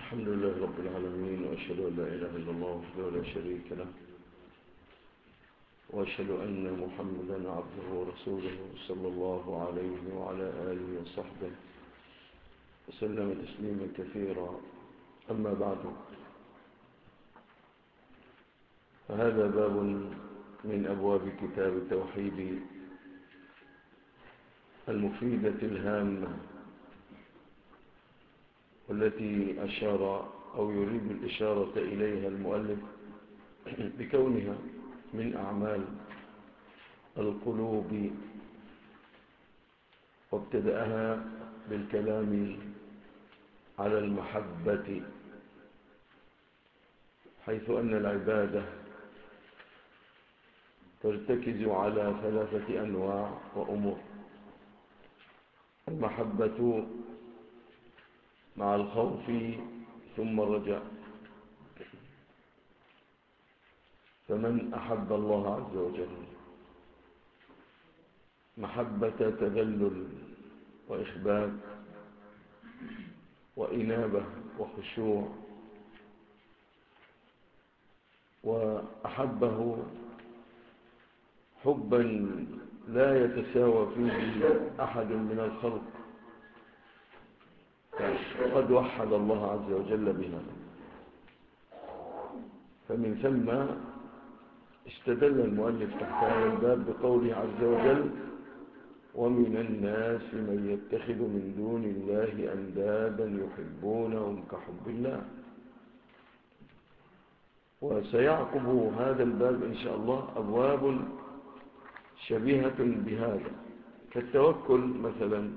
الحمد لله رب العالمين، وأشهد أن لا إله إلا الله وحده لا شريك له، وأشهد أن محمدا عبده ورسوله صلى الله عليه وعلى آله وصحبه وسلم تسليما كثيرا. أما بعد، فهذا باب من أبواب كتاب التوحيد المفيدة الهامة، والتي أشار أو يريد الإشارة إليها المؤلف بكونها من أعمال القلوب، وابتدأها بالكلام على المحبة، حيث أن العبادة ترتكز على ثلاثة أنواع وأمور: المحبة مع الخوف ثم الرجاء. فمن أحب الله عز وجل محبة تذلل وإخبات وإنابة وخشوع، وأحبه حبا لا يتساوى فيه أحد من الخلق، قد وحد الله عز وجل بها. فمن ثم استدل المؤلف تحت هذا الباب بقوله عز وجل: ومن الناس من يتخذ من دون الله أندادا يحبونهم كحب الله. وسيعقب هذا الباب إن شاء الله أبواب شبيهة بهذا، كالتوكل مثلا،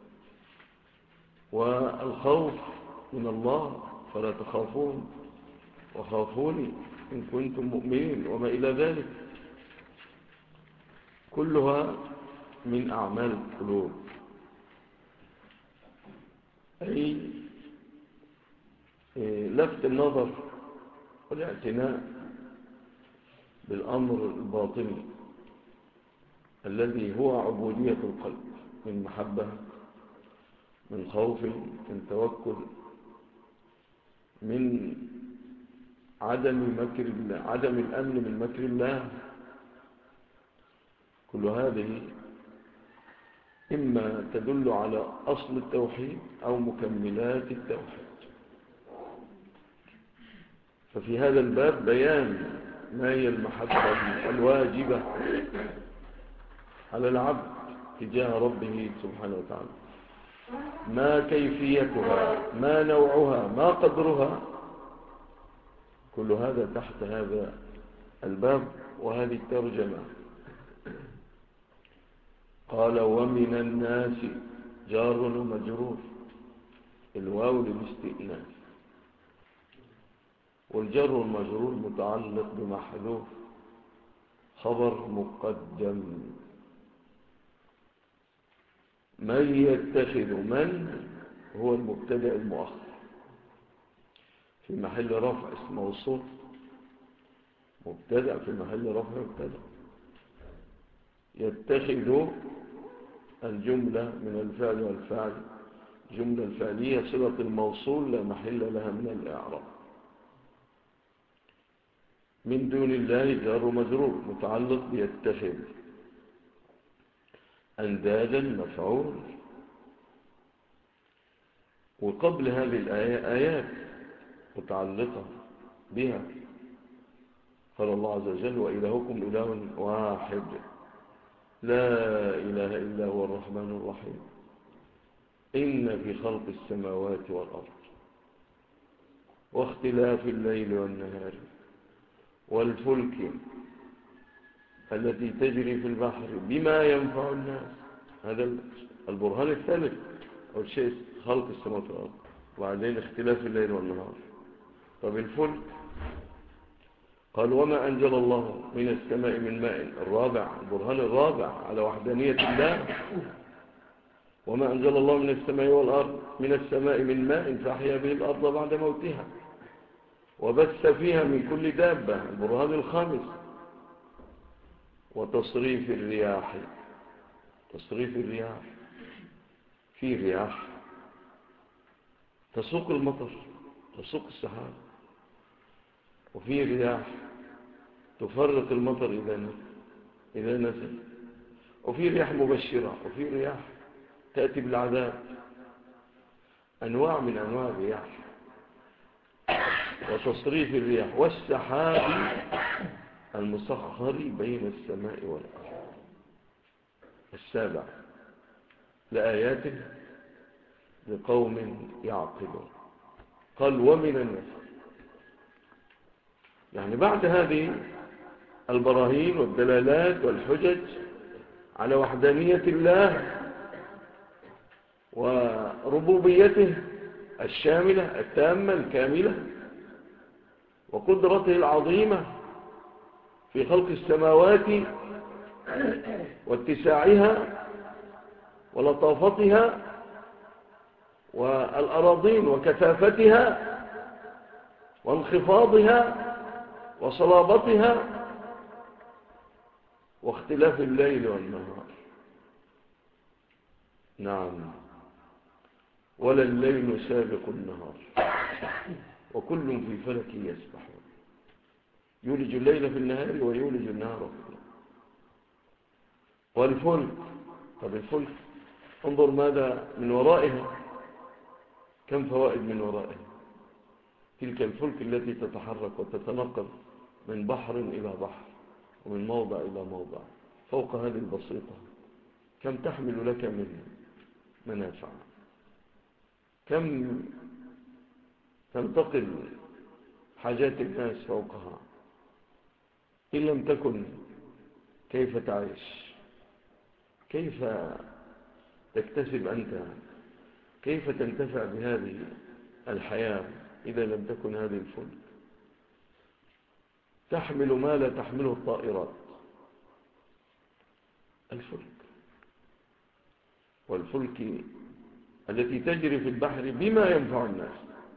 والخوف من الله: فلا تخافون وخافوني إن كنتم مؤمنين، وما إلى ذلك، كلها من أعمال القلوب، أي لفت النظر والاعتناء بالأمر الباطني الذي هو عبودية القلب، من محبة، من خوف، من توكل، من عدم الأمن من مكر الله. كل هذه إما تدل على أصل التوحيد أو مكملات التوحيد. ففي هذا الباب بيان ما هي المحبة الواجبة على العبد تجاه ربه سبحانه وتعالى، ما كيفيتها، ما نوعها، ما قدرها، كل هذا تحت هذا الباب وهذه الترجمة. قال: ومن الناس جار ومجرور، الواو للاستئناف، والجر والمجرور متعلق بمحذوف خبر مقدم. من يتخذ، من هو المبتدأ المؤخر في محل رفع اسم موصول، مبتدأ في محل رفع مبتدأ. يتخذ الجملة من الفعل والفاعل، جملة الفعلية صلة الموصول لا محل لها من الإعراب. من دون الله جار ومجرور متعلق بيتخذ. أندادا مفعول. وقبل هذه الآية آيات متعلقة بها. قال الله عز وجل: وإلهكم إله واحد لا إله إلا هو الرحمن الرحيم إن في خلق السماوات والأرض واختلاف الليل والنهار والفلك التي تجري في البحر بما ينفع الناس. هذا البرهان الثالث، أو شيء خلق السماوات والأرض، وبعدين اختلاف الليل والنهار. طب الفلك، قال: وما أنزل الله من السماء من ماء، الرابع، البرهان الرابع على وحدانية الله. وما أنزل الله من السماء والأرض، من السماء من ماء فأحيا به الأرض بعد موتها وبث فيها من كل دابة، البرهان الخامس. وتصريف الرياح، تصريف الرياح، في رياح تسوق المطر تسوق السحاب، وفي رياح تفرق المطر إذا نزل، وفي رياح مبشرة، وفي رياح تأتي بالعذاب. أنواع من أنواع الرياح. وتصريف الرياح والسحاب المسخر بين السماء والأرض. السابع لآيات لقوم يعقلون. قال ومن الناس، يعني بعد هذه البراهين والدلالات والحجج على وحدانية الله وربوبيته الشاملة التامة الكاملة، وقدرته العظيمة في خلق السماوات واتساعها ولطافتها، والأراضين وكثافتها وانخفاضها وصلابتها، واختلاف الليل والنهار. نعم، ولا الليل سابق النهار وكل في فلك يسبحون. يولج الليل في النهار ويولج النهار في الليل. والفلك، طب الفلك انظر ماذا من ورائها، كم فوائد من ورائها. تلك الفلك التي تتحرك وتتنقل من بحر إلى بحر ومن موضع إلى موضع فوق هذه البسيطة، كم تحمل لك من منافع، كم تنتقل حاجات الناس فوقها. إن لم تكن كيف تعيش؟ كيف تكتسب أنت؟ كيف تنتفع بهذه الحياة إذا لم تكن هذه الفلك تحمل ما لا تحمله الطائرات؟ الفلك، والفلك التي تجري في البحر بما ينفع الناس،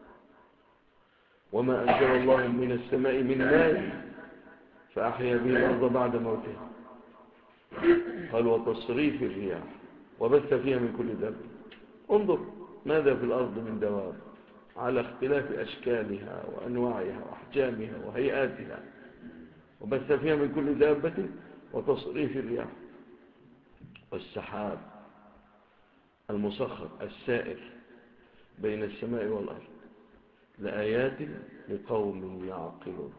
وما أنزل الله من السماء من ماء فأحيا به الأرض بعد موتها. قال وتصريف الرياح وبث فيها من كل دابة. انظر ماذا في الأرض من دواب على اختلاف أشكالها وأنواعها وأحجامها وهيئاتها، وبث فيها من كل دابة وتصريف الرياح والسحاب المسخر السائر بين السماء والأرض لآيات لقوم يعقلون.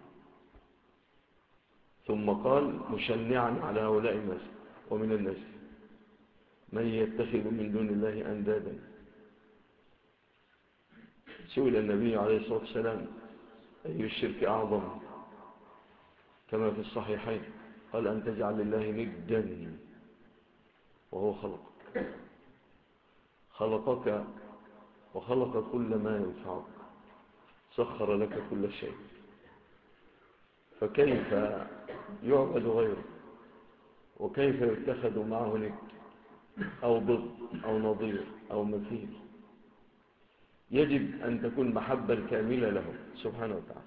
ثم قال مشنعا على هؤلاء الناس ومن الناس من يتخذ من دون الله أندادا. سئل النبي عليه الصلاة والسلام أي الشرك أعظم؟ كما في الصحيحين قال أن تجعل الله ندا وهو خلقك وخلق كل ما ينفعك، سخر لك كل شيء، فكيف يعبد غيره؟ وكيف يتخذ معه ند أو ضد أو نظير أو مثيل؟ يجب أن تكون محبة كاملة له سبحانه وتعالى.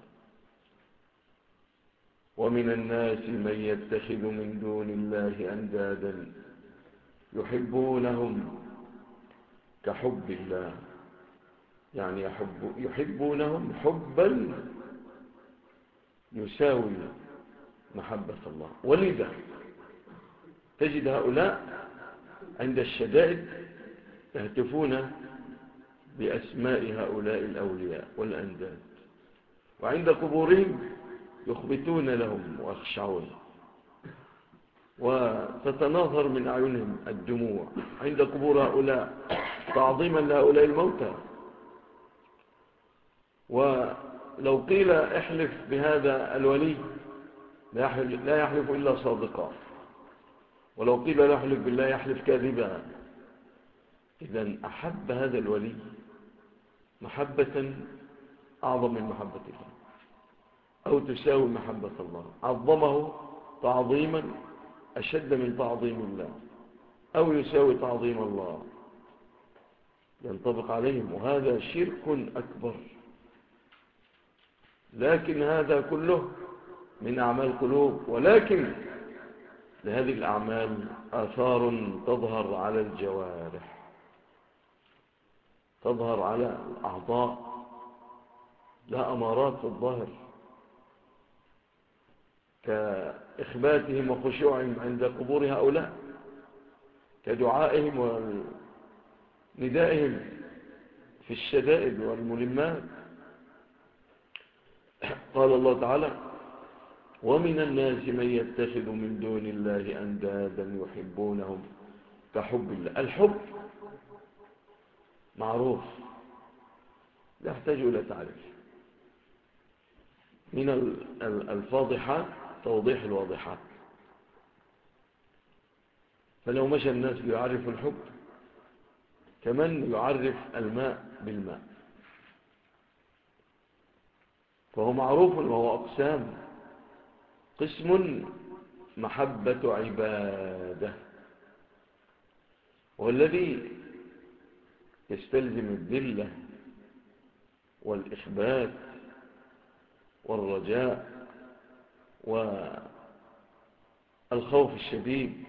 ومن الناس من يتخذ من دون الله أندادا يحبونهم كحب الله، يعني يحبونهم حبا يساوي محبة الله. ولذا تجد هؤلاء عند الشدائد يهتفون بأسماء هؤلاء الأولياء والأنداد، وعند قبورهم يخبتون لهم ويخشعون، وتتناثر من أعينهم الدموع عند قبور هؤلاء تعظيما لهؤلاء الموتى. ولو قيل احلف بهذا الولي لا يحلف إلا صادقا، ولو قيل لا يحلف بالله يحلف كاذبا. إذن أحب هذا الولي محبة أعظم من محبة الله أو تساوي محبة الله، عظمه تعظيما أشد من تعظيم الله أو يساوي تعظيم الله، ينطبق عليهم، وهذا شرك أكبر. لكن هذا كله من أعمال القلوب، ولكن لهذه الأعمال آثار تظهر على الجوارح، تظهر على الأعضاء، لا أمارات في الظاهر، كإخباتهم وخشوعهم عند قبور هؤلاء، كدعائهم وندائهم في الشدائد والملمات. قال الله تعالى: ومن الناس من يتخذ من دون الله أندادا يحبونهم كحب الله. الحب معروف لا يحتاج إلى تعريف. من الفاضحات توضيح الواضحات. فلو مشى الناس ليعرفوا الحب كمن يعرف الماء بالماء، فهو معروف وهو أقسام. قسم محبة عبادة، والذي يستلزم الذلة والإخبات والرجاء والخوف الشديد.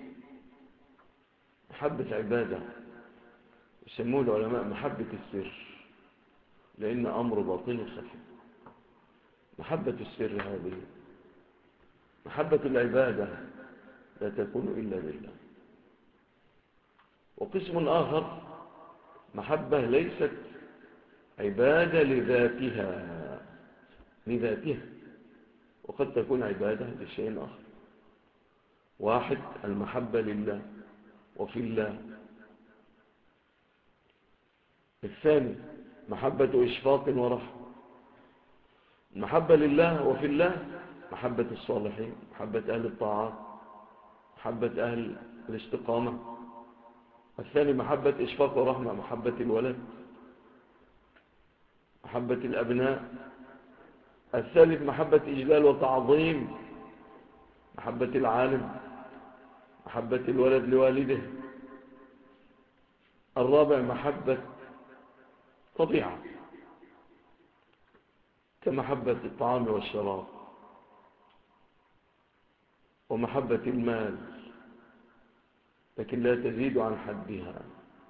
محبة عبادة يسموه العلماء محبة السر، لأن أمر باطني خفي. محبة السر هذه محبة العبادة لا تكون إلا لله. وقسم آخر محبة ليست عبادة لذاتها، وقد تكون عبادة لشيء آخر. واحد المحبة لله وفي الله. الثاني محبة إشفاق ورحمة. المحبة لله وفي الله محبة الصالحين، محبة أهل الطاعات، محبة أهل الاستقامة. الثاني محبة إشفاق ورحمة، محبة الولد، محبة الأبناء. الثالث محبة إجلال وتعظيم، محبة العالم، محبة الولد لوالده. الرابع محبة طبيعة كمحبة الطعام والشراب، ومحبة المال لكن لا تزيد عن حدها.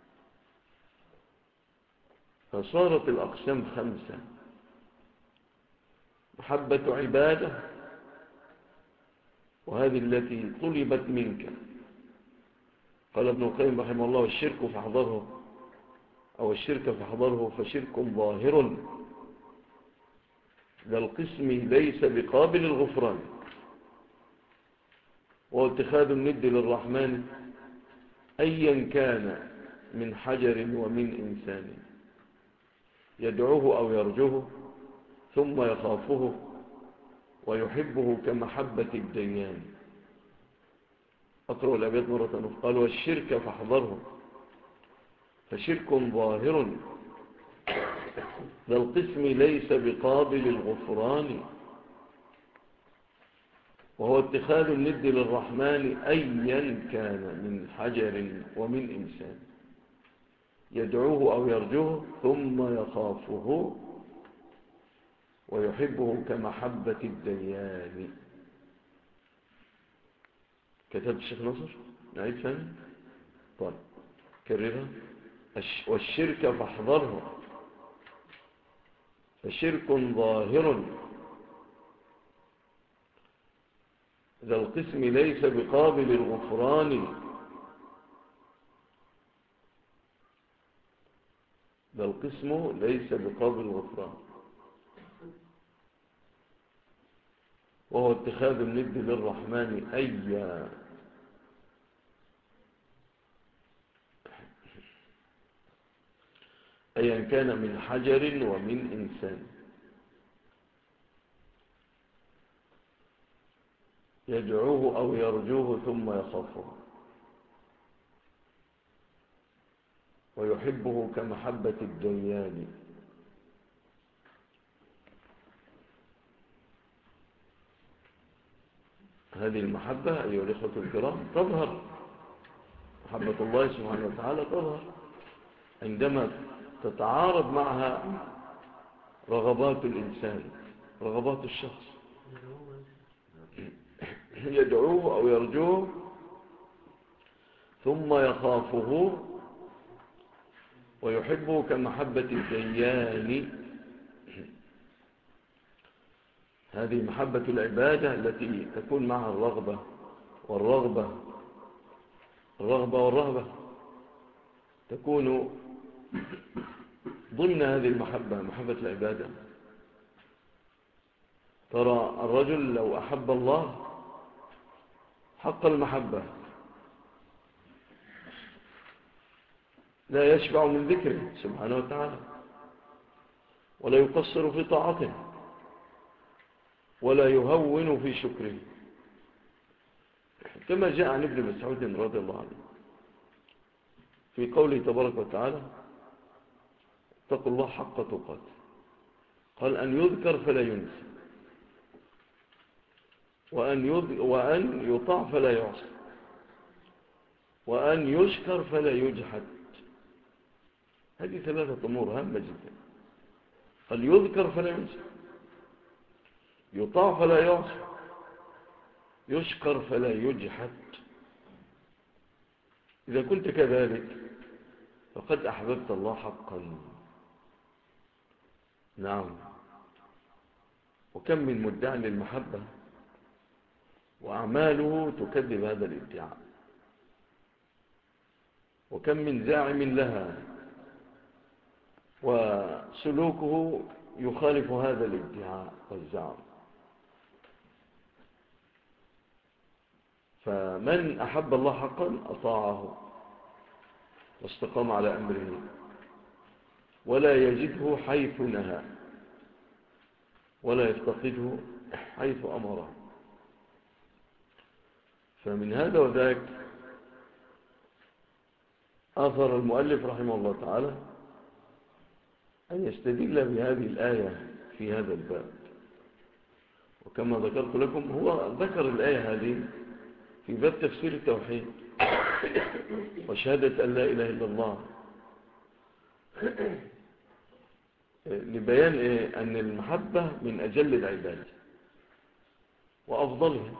فصارت الأقسام 5: محبة عبادة، وهذه التي طلبت منك. قال ابن القيم رحمه الله: الشرك فاحذره، أو الشرك فاحذره فشرك ظاهر ذا القسم ليس بقابل الغفران، واتخاذ الند للرحمن أيا كان من حجر ومن إنسان، يدعوه أو يرجوه ثم يخافه ويحبه كمحبة الديان. أقرأ الأبيات مرة أخرى. قال: والشرك فاحذره فشرك ظاهر ذا القسم ليس بقابل الغفران، وهو اتخاذ الند للرحمن أيا كان من حجر ومن إنسان، يدعوه أو يرجوه ثم يخافه ويحبه كمحبة الديان. كتب الشيخ نصر. نعيد ثاني. طيب كررها. والشرك فاحذره فشرك ظاهر ذا القسم ليس بقابل الغفران، ذا القسم ليس بقابل الغفران، وهو اتخاذ الند للرحمن أيا كان من حجر ومن إنسان، يدعوه أو يرجوه ثم يخافه ويحبه كمحبة الديان. هذه المحبة أيها الإخوة الكرام تظهر، محبة الله سبحانه وتعالى تظهر عندما تتعارض معها رغبات الإنسان، رغبات الشخص. يدعوه أو يرجوه ثم يخافه ويحبه كمحبة الديان. هذه محبة العبادة التي تكون معها الرغبة والرغبة، الرغبة والرهبة تكون ضمن هذه المحبة، محبة العبادة. ترى الرجل لو أحب الله حق المحبة لا يشبع من ذكره سبحانه وتعالى، ولا يقصر في طاعته، ولا يهون في شكره، كما جاء عن ابن مسعود رضي الله عنه في قوله تبارك وتعالى: اتقوا الله حق تقاته. قال: أن يذكر فلا ينسى، وأن يطاع فلا يعصى، وأن يشكر فلا يجحد. هذه ثلاثة أمور هامة جدا. قال: يذكر فلا ينسى، يطاع فلا يعصى، يشكر فلا يجحد. إذا كنت كذلك فقد أحببت الله حقا. نعم. وكم من مدعي للمحبة وأعماله تكذب هذا الادعاء، وكم من زاعم لها وسلوكه يخالف هذا الادعاء والزعم. فمن أحب الله حقا أطاعه واستقام على أمره، ولا يجده حيث نهى، ولا يفتقده حيث أمره. فمن هذا وذاك آثر المؤلف رحمه الله تعالى أن يستدل بهذه الآية في هذا الباب. وكما ذكرت لكم هو ذكر الآية هذه في باب تفسير التوحيد وشهادة أن لا إله إلا الله، لبيان أن المحبة من أجل العباد وأفضلها.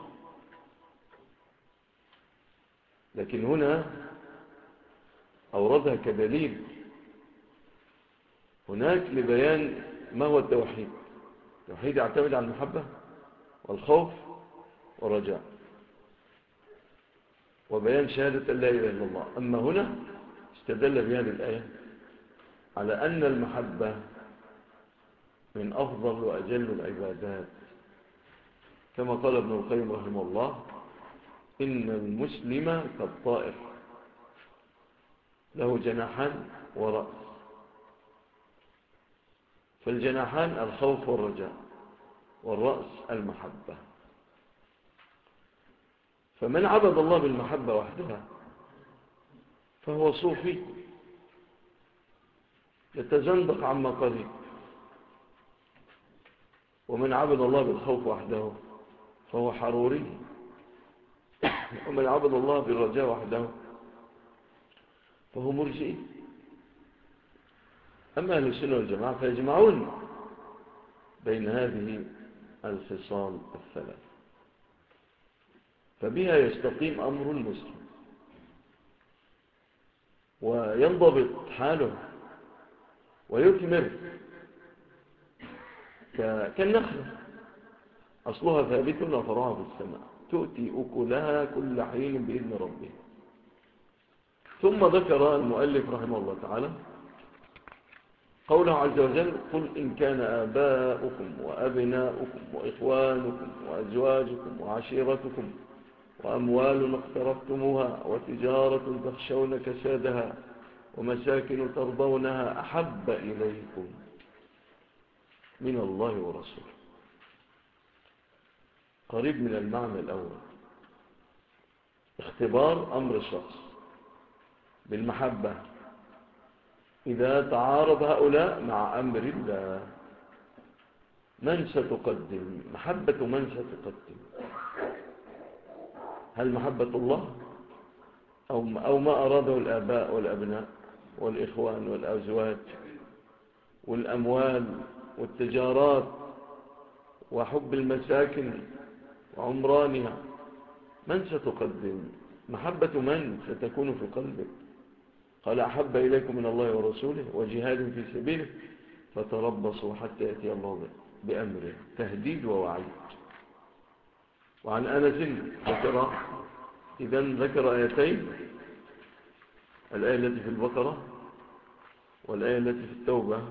لكن هنا أوردها كدليل هناك لبيان ما هو التوحيد. التوحيد يعتمد على المحبة والخوف والرجاء، وبيان شهادة أن لا إله إلا الله. أما هنا استدل بهذه الآية على أن المحبة من أفضل وأجل العبادات، كما قال ابن القيم رحمه الله: إن المسلم كالطائر له جناحان ورأس، فالجناحان الخوف والرجاء، والرأس المحبة. فمن عبد الله بالمحبة وحدها فهو صوفي يتزندق عما قريب، ومن عبد الله بالخوف وحده فهو حروري، ومن عبد الله بالرجاء وحده فهو مرجئي. أما أهل السنة والجماعة فيجمعون بين هذه الخصال الثلاث، فبها يستقيم أمر المسلم وينضبط حاله ويثمر كالنخلة أصلها ثابت وفرعها في السماء، تؤتي أكلها كل حين بإذن ربها. ثم ذكر المؤلف رحمه الله تعالى قوله عز وجل: قل إن كان آباؤكم وأبناؤكم وإخوانكم وأزواجكم وعشيرتكم وأموال اقترفتموها وتجارة تخشون كسادها ومساكن ترضونها أحب إليكم من الله ورسوله. قريب من المعنى الأول، اختبار أمر الشخص بالمحبة إذا تعارض هؤلاء مع أمر الله، من ستقدم؟ محبة من ستقدم؟ هل محبة الله أو ما أراده الآباء والأبناء والإخوان والأزواج والأموال والتجارات وحب المساكن وعمرانها؟ من ستقدم؟ محبة من ستكون في قلبك؟ قال: أحب إليكم من الله ورسوله وجهاد في سبيله فتربصوا حتى يأتي الله به. بأمره، تهديد ووعيد. وعن أنس ذكر آيتين، الآية التي في البقرة والآية التي في التوبة،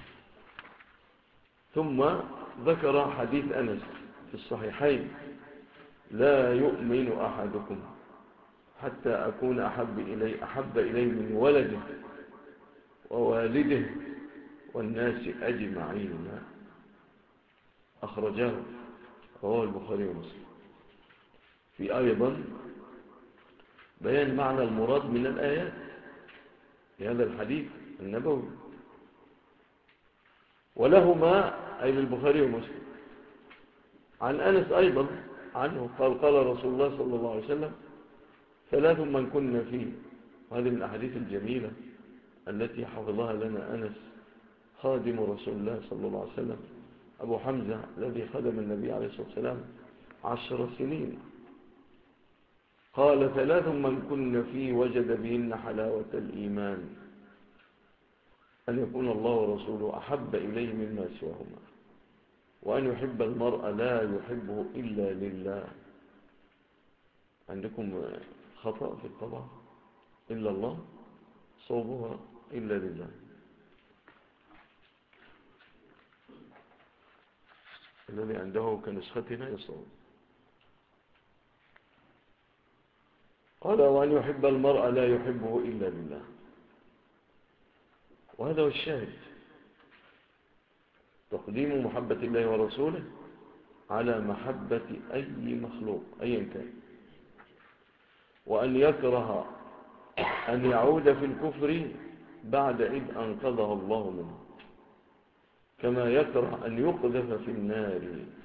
ثم ذكر حديث أنس في الصحيحين: لا يؤمن أحدكم حتى أكون أحب إليه من ولده ووالده والناس أجمعين. أخرجاه، رواه البخاري ومسلم. في أيضا بيان معنى المراد من الآيات في هذا الحديث النبوي، ولهما أي للبخاري ومسلم. عن أنس أيضا عنه قال رسول الله صلى الله عليه وسلم: ثلاث من كن فيه. وهذه من الأحاديث الجميلة التي حفظها لنا أنس خادم رسول الله صلى الله عليه وسلم، أبو حمزة الذي خدم النبي عليه الصلاة والسلام 10 سنين. قال: ثلاث من كن فيه وجد بهن حلاوة الإيمان: أن يكون الله ورسوله أحب إليه مما سواهما، وأن يحب المرء لا يحبه إلا لله. عندكم خطأ في الطبع، إلا الله، صوبها إلا لله. الذي عنده كنسختنا يصوب. قال: وأن يحب المرء لا يحبه إلا لله. وهذا هو الشاهد، تقديم محبة الله ورسوله على محبة أي مخلوق أيا كان، وأن يكره أن يعود في الكفر بعد إذ أنقذه الله منه، كما يكره أن يقذف في النار.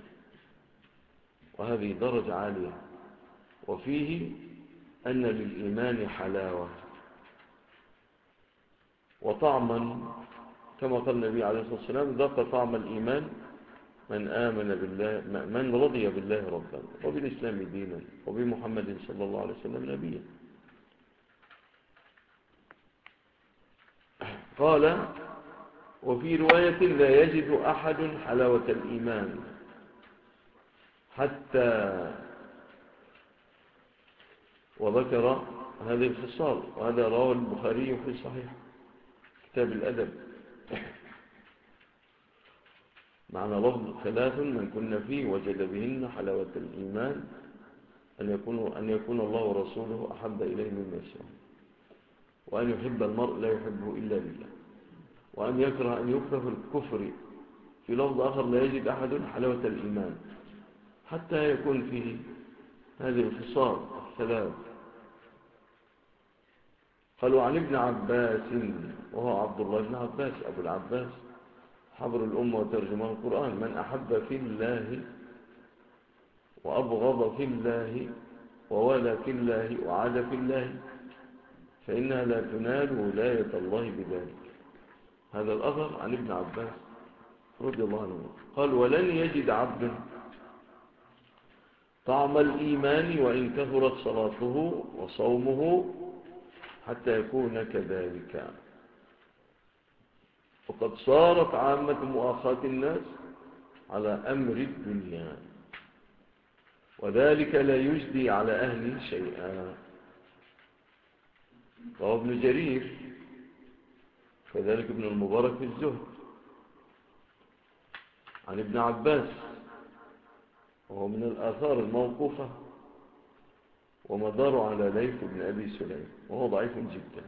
وهذه درجة عالية. وفيه أن للإيمان حلاوة وطعما، كما قال النبي عليه الصلاة والسلام: ذاق طعم الإيمان من آمن بالله، من رضي بالله ربا وبالإسلام دينا وبمحمد صلى الله عليه وسلم نبيا. قال: وفي رواية: لا يجد أحد حلاوة الإيمان حتى، وذكر هذه الخصال. وهذا رواه البخاري في الصحيح كتاب الأدب، معنى لفظ: ثلاث من كن فيه وجد بهن حلاوة الإيمان: أن يكون الله ورسوله أحب إليه مما سواه، وأن يحب المرء لا يحبه إلا لله، وأن يكره أن يكره في الكفر. في لفظ آخر: لا يجد أحد حلاوة الإيمان حتى يكون فيه هذه الخصال الثلاث. قالوا: عن ابن عباس، وهو عبد الله بن عباس أبو العباس حبر الأمة وترجمان القرآن: من أحب في الله وأبغض في الله ووالى في الله وعاد في الله فإنها لا تنال ولاية الله بذلك. هذا الأثر عن ابن عباس رضي الله عنه. قال: ولن يجد عبد طعم الإيمان وإن كثرت صلاته وصومه حتى يكون كذلك. وقد صارت عامة مؤاخاة الناس على أمر الدنيا، وذلك لا يجدي على أهله شيئا. رواه ابن جرير، كذلك ابن المبارك في الزهد، عن ابن عباس، وهو من الآثار الموقوفة، ومدار على ليث بن أبي سليم، وهو ضعيف جدا.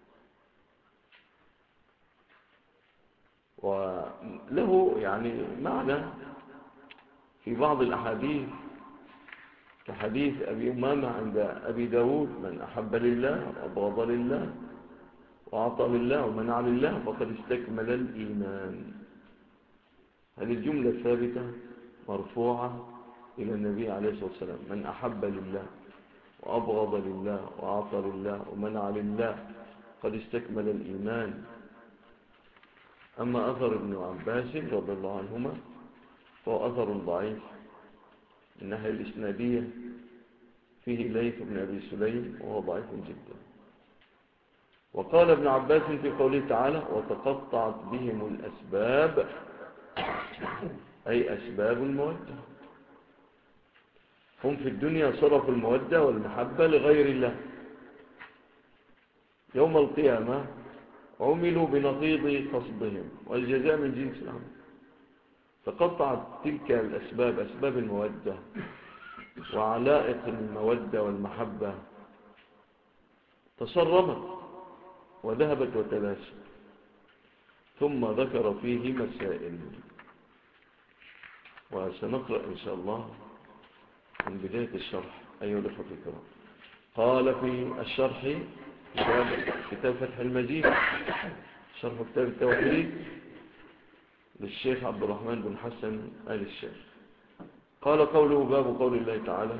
وله يعني معنى في بعض الأحاديث، كحديث أبي أمامة عند أبي داود: من أحب لله وأبغض لله وأعطى لله ومنع لله فقد استكمل الإيمان. هذه الجملة ثابتة مرفوعة إلى النبي عليه الصلاة والسلام: من أحب لله وأبغض لله وأعطى لله ومنع لله قد استكمل الإيمان. أما أثر ابن عباس رضي الله عنهما فهو أثر ضعيف من الناحية الإسنادية، فيه ليث بن أبي سليم وهو ضعيف جدا. وقال ابن عباس في قوله تعالى: وتقطعت بهم الأسباب، أي أسباب المودة. هم في الدنيا صرفوا المودة والمحبة لغير الله، يوم القيامة عملوا بنقيض قصدهم، والجزاء من جنس العمل. فقطعت تلك الأسباب، أسباب المودة وعلائق المودة والمحبة، تصرمت وذهبت وتلاشت. ثم ذكر فيه مسائل، وسنقرأ إن شاء الله من بداية الشرح أيها الأخوة الكرام. قال في الشرح كتاب فتح المجيد، شرح كتاب التوحيد للشيخ عبد الرحمن بن حسن آل الشيخ. قال قوله: باب قول الله تعالى: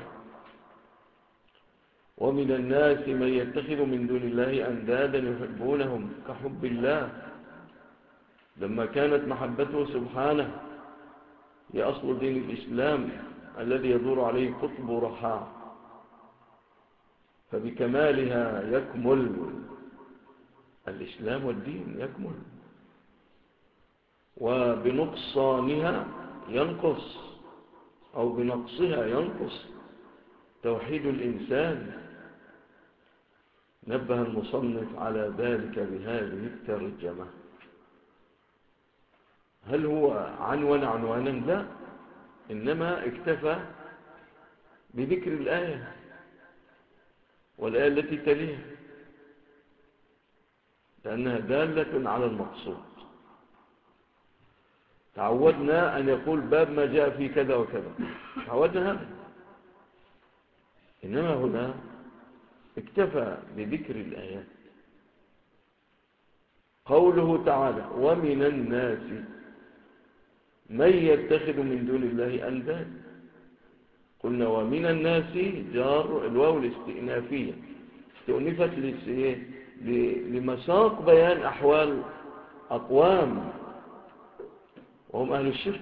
ومن الناس من يتخذ من دون الله أندادا يحبونهم كحب الله، لما كانت محبته سبحانه هي أصل دين الإسلام الذي يدور عليه قطب رحاء، فبكمالها يكمل الإسلام والدين، يكمل، وبنقصانها ينقص، أو بنقصها ينقص توحيد الإنسان. نبه المصنف على ذلك بهذه الترجمة. هل هو عنوانا؟ لا، إنما اكتفى بذكر الآية والآية التي تليها، لأنها دالة على المقصود. تعودنا أن يقول باب ما جاء في كذا وكذا، تعودنا هذا، إنما هنا اكتفى بذكر الآيات. قوله تعالى: ومن الناس من يتخذ من دون الله أندادا. قلنا ومن الناس جار الواو الاستئنافية، استئنفت لمساق بيان أحوال أقوام وهم أهل الشرك،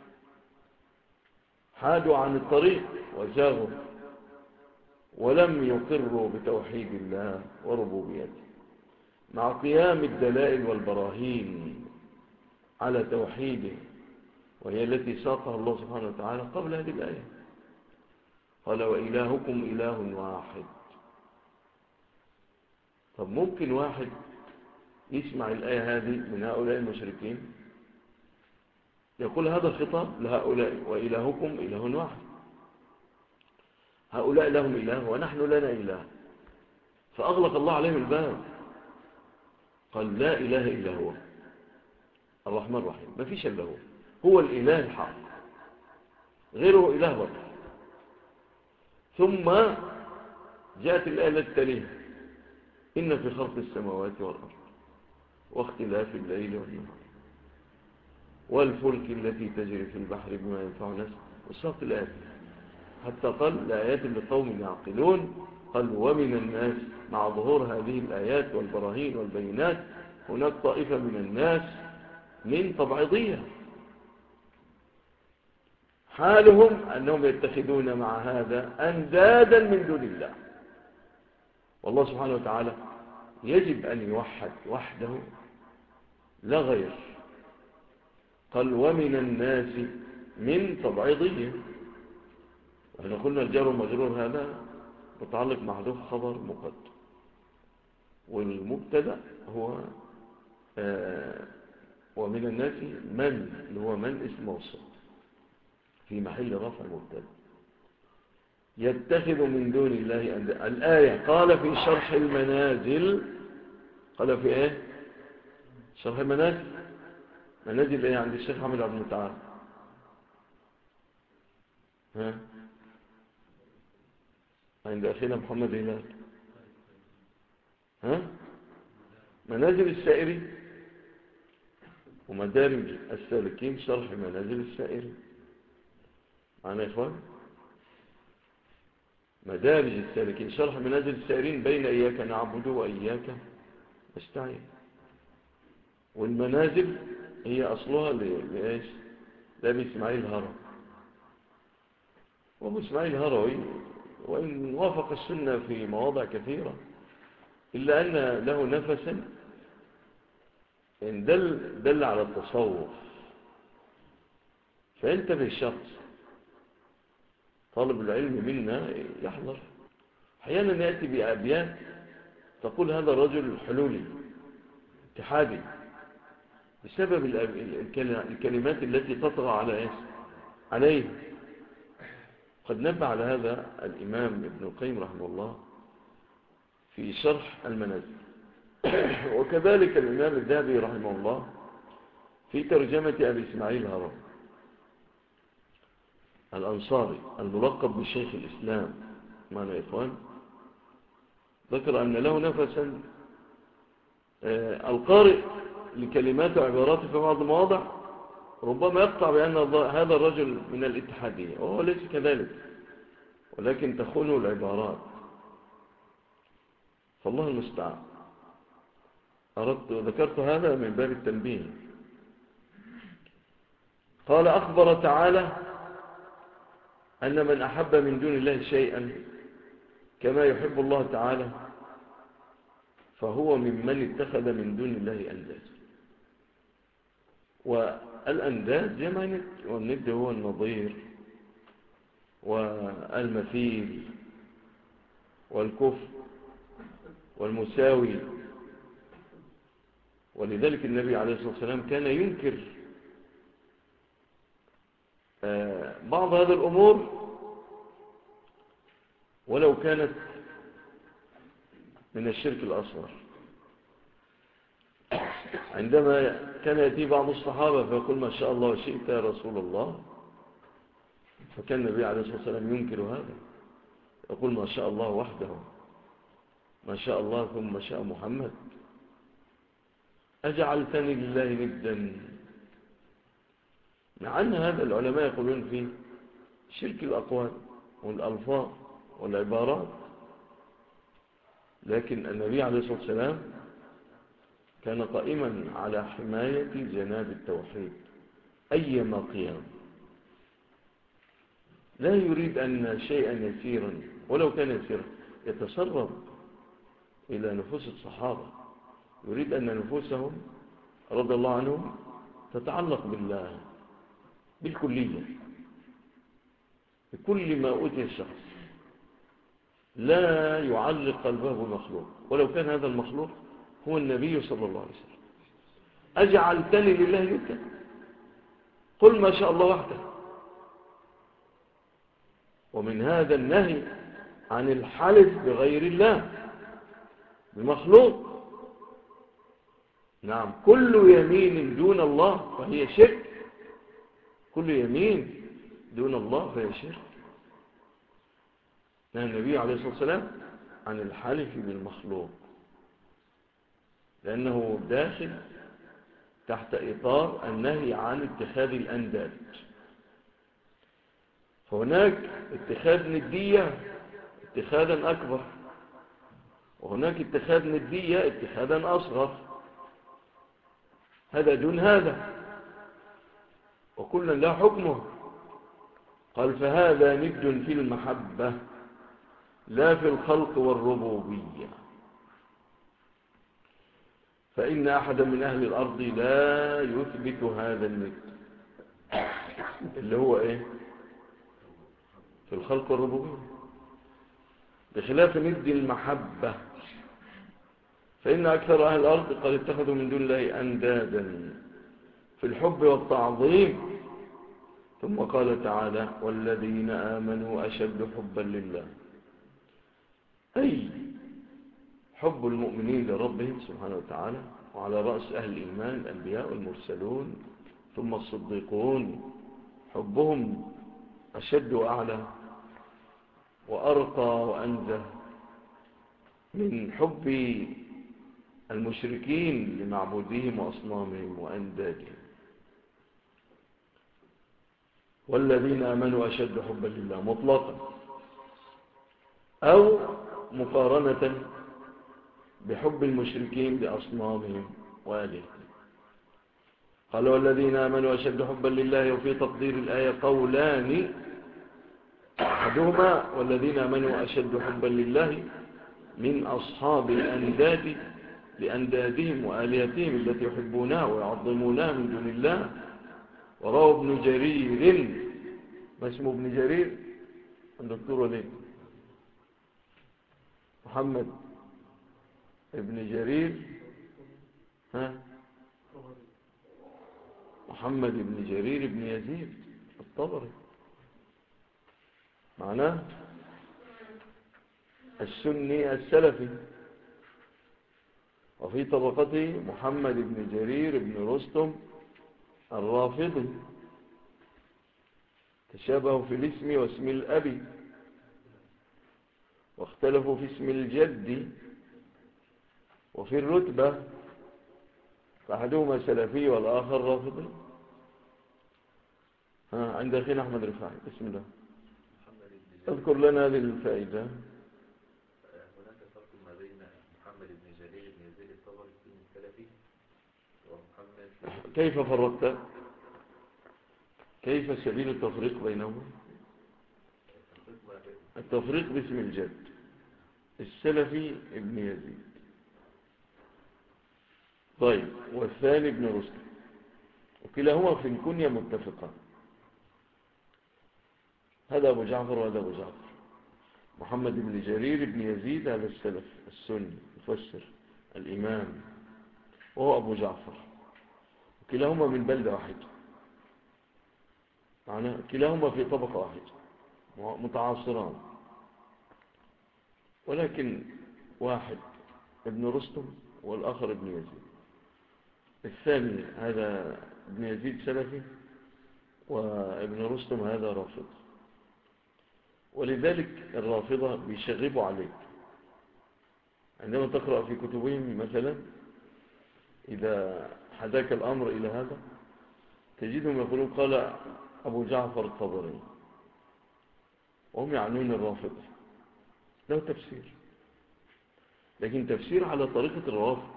حادوا عن الطريق وزاغوا ولم يقروا بتوحيد الله وربوبيته، مع قيام الدلائل والبراهين على توحيده، وهي التي ساقها الله سبحانه وتعالى قبل هذه الآية. قال: وإلهكم إله واحد. طب ممكن واحد يسمع الآية هذه من هؤلاء المشركين يقول هذا خطاب لهؤلاء: وإلهكم إله واحد، هؤلاء لهم إله ونحن لنا إله، فأغلق الله عليهم الباب، قال: لا إله إلا هو الرحمن الرحيم، ما فيش إلا هو، هو الإله الحق، غيره إله باطل. ثم جاءت الآية التالية: إن في خلق السماوات والأرض واختلاف الليل والنهار والفلك التي تجري في البحر بما ينفع الناس، وساق الآيات حتى قال: لآيات لقوم يعقلون. قال: ومن الناس، مع ظهور هذه الآيات والبراهين والبينات هناك طائفة من الناس من تبعيضية، حالهم أنهم يتخذون مع هذا أندادا من دون الله. والله سبحانه وتعالى يجب أن يوحد وحده لا غير. قال: ومن الناس من تبعيضية، وإحنا قلنا الجار والمجرور هذا متعلق محذوف خبر مقدم، والمبتدا هو ومن الناس من، اللي هو من اسم موصول في محل رفع مبتدا. يتخذ من دون الله أندادا. الآية قال في شرح المنازل، قال في ايه؟ شرح المنازل. منازل ايه عند الشيخ حمد عبد المتعال؟ ها؟ عند أخينا محمد هلال. ها؟ منازل السائرين ومدارج السالكين، شرح منازل السائرين. معنا يا إخوان؟ مدارج السالكين، شرح منازل السائرين بين إياك نعبد وإياك نستعين. والمنازل هي أصلها لإيش؟ لأبي إسماعيل الهروي. وأبو إسماعيل الهروي وإن وافق السنة في مواضع كثيرة، إلا أن له نفسا إن دل على التصوف، فينتبه الشخص طالب العلم منا يحذر. أحيانا يأتي بأبيات تقول هذا الرجل حلولي اتحادي بسبب الكلمات التي تطغى عليه. قد نبه على هذا الإمام ابن القيم رحمه الله في شرح المنازل وكذلك الإمام الذهبي رحمه الله في ترجمة أبي إسماعيل هرم الأنصاري الملقب بشيخ الإسلام. معنا يا إخوان، ذكر أن له نفسا القارئ لكلمات وعباراته في بعض المواضع ربما يقطع بأن هذا الرجل من الاتحادية، وهو ليس كذلك، ولكن تخونه العبارات، فالله المستعان. ذكرت هذا من باب التنبيه. قال أخبر تعالى أن من أحب من دون الله شيئا كما يحب الله تعالى فهو ممن اتخذ من دون الله أنداد. والأنداد جمع ند، والند هو النظير والمثيل والكفر والمساوي. ولذلك النبي عليه الصلاة والسلام كان ينكر بعض هذه الأمور ولو كانت من الشرك الأصغر. عندما كان يأتي بعض الصحابة فيقول ما شاء الله وشئت يا رسول الله، فكان النبي عليه الصلاة والسلام ينكر هذا، يقول ما شاء الله وحده، ما شاء الله ثم شاء محمد، أجعلتني لله ندا. مع أن هذا العلماء يقولون فيه شرك الأقوال والألفاظ والعبارات، لكن النبي عليه الصلاة والسلام كان قائما على حماية جناب التوحيد أيما قيام، لا يريد أن شيئا يسيرا ولو كان يسيرا يتسرب إلى نفوس الصحابة، يريد أن نفوسهم رضي الله عنهم تتعلق بالله بالكلية، بكل ما أوتي الشخص، لا يعلق قلبه بمخلوق ولو كان هذا المخلوق هو النبي صلى الله عليه وسلم. أجعلتني لله ندا، قل ما شاء الله وحده. ومن هذا النهي عن الحلف بغير الله بمخلوق. نعم، كل يمين دون الله فهي شرك، كل يمين دون الله فهي شرك. نهى النبي عليه الصلاة والسلام عن الحلف بالمخلوق لأنه داخل تحت إطار النهي عن اتخاذ الأنداد. فهناك اتخاذ ندية اتخاذا أكبر، وهناك اتخاذ ندية اتخاذا أصغر، هذا دون هذا، وكلا لا حكمه. قال فهذا ند في المحبة لا في الخلق والربوبية، فإن أحدا من أهل الأرض لا يثبت هذا الند اللي هو إيه في الخلق والربوبية، بخلاف ند المحبة، فإن أكثر أهل الأرض قد اتخذوا من دون الله أندادا في الحب والتعظيم. ثم قال تعالى والذين آمنوا أشد حبا لله، أي حب المؤمنين لربهم سبحانه وتعالى، وعلى رأس أهل الإيمان الأنبياء والمرسلون ثم الصديقون، حبهم أشد وأعلى وأرقى وأنزه من حب المشركين لمعبودهم وأصنامهم وأندادهم. والذين آمنوا أشد حبا لله مطلقا أو مقارنة بحب المشركين لأصنامهم وآلهتهم. قال والذين آمنوا أشد حبا لله، وفي تقدير الآية قولان، أحدهما والذين آمنوا أشد حبا لله من أصحاب الأنداد لأندادهم وآلهتهم التي يحبونها ويعظمونها من دون الله، وروى ابن جرير. ما اسمه ابن جرير الدكتور وليد؟ محمد ابن جرير. ها، محمد ابن جرير ابن يزيد الطبري، معناه السني السلفي. وفي طبقته محمد بن جرير بن رستم الرافضي، تشابهوا في الاسم واسم الأب، واختلفوا في اسم الجد وفي الرتبة، فأحدهما سلفي والآخر رافضي. عند أخينا أحمد رفاعي، بسم الله اذكر لنا هذه الفائدة. هناك فرق ما بين محمد بن جرير بن يزيد الطبري السلفي ومحمد. كيف فرقت؟ كيف سبيل التفريق بينهما؟ التفريق باسم الجد، السلفي ابن يزيد. طيب، والثاني ابن رستم، وكلاهما في الكنية متفقان. هذا أبو جعفر وهذا أبو جعفر. محمد بن جرير بن يزيد هذا السلف السني المفسر الإمام، وهو أبو جعفر، وكلاهما من بلدة واحدة، معناه كلاهما في طبقة واحدة متعاصران، ولكن واحد ابن رستم والآخر ابن يزيد. الثاني هذا ابن يزيد سلفي، وابن رستم هذا رافض. ولذلك الرافضة بيشغبوا عليك عندما تقرأ في كتبهم مثلا، إذا حداك الأمر إلى هذا تجدهم يقولون قال أبو جعفر الطبري، وهم يعنون الرافضة. له تفسير، لكن تفسير على طريقة الروافض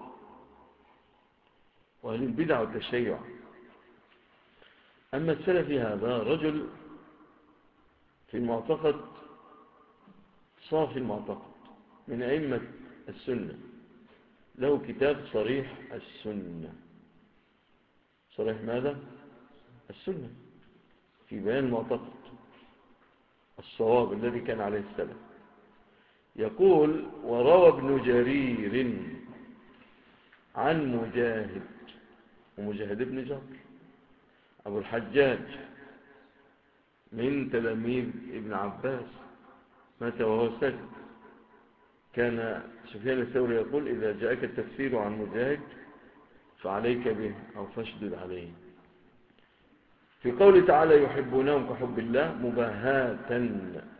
وأهل البدع والتشيع. أما السلفي هذا رجل في المعتقد صافي المعتقد من أئمة السنة، له كتاب صريح السنة. صريح ماذا؟ السنة، في بيان المعتقد الصواب الذي كان عليه السلف. يقول: وروى ابن جرير عن مجاهد، ومجاهد ابن جبر أبو الحجاج من تلاميذ ابن عباس، مات وهو سجد. كان سفيان الثوري يقول: إذا جاءك التفسير عن مجاهد فعليك به أو فاشدد عليه. في قوله تعالى: يحبونهم كحب الله، مباهاة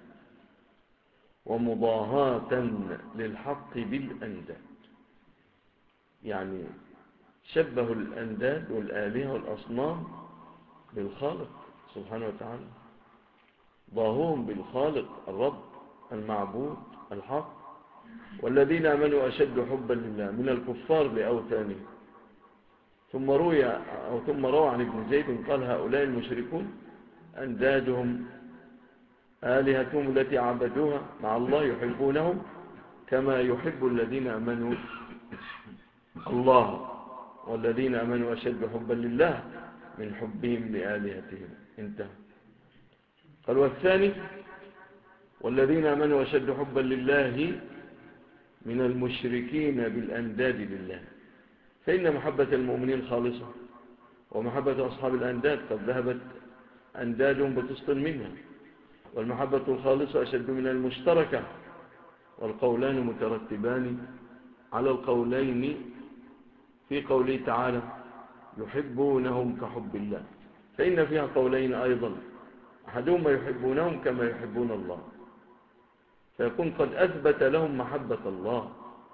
ومضاهاة للحق بالأنداد، يعني شبهوا الأنداد والآلهة والأصنام بالخالق سبحانه وتعالى، ضاهوهم بالخالق الرب المعبود الحق. والذين آمنوا أشد حبا لله من الكفار لأوثانهم. ثم روى عن ابن زيد قال: هؤلاء المشركون أندادهم آلهتهم التي عبدوها مع الله يحبونهم كما يحب الذين آمنوا الله، والذين آمنوا أشد حبا لله من حبهم لآلهتهم. انتهى. قال: والثاني: والذين آمنوا أشد حبا لله من المشركين بالأنداد لله، فإن محبة المؤمنين خالصة، ومحبة أصحاب الأنداد قد ذهبت أندادهم بتسط منها، والمحبة الخالصة أشد من المشتركة، والقولان مترتبان على القولين في قوله تعالى: يحبونهم كحب الله، فإن فيها قولين أيضا، أحدهما يحبونهم كما يحبون الله، فيكون قد أثبت لهم محبة الله،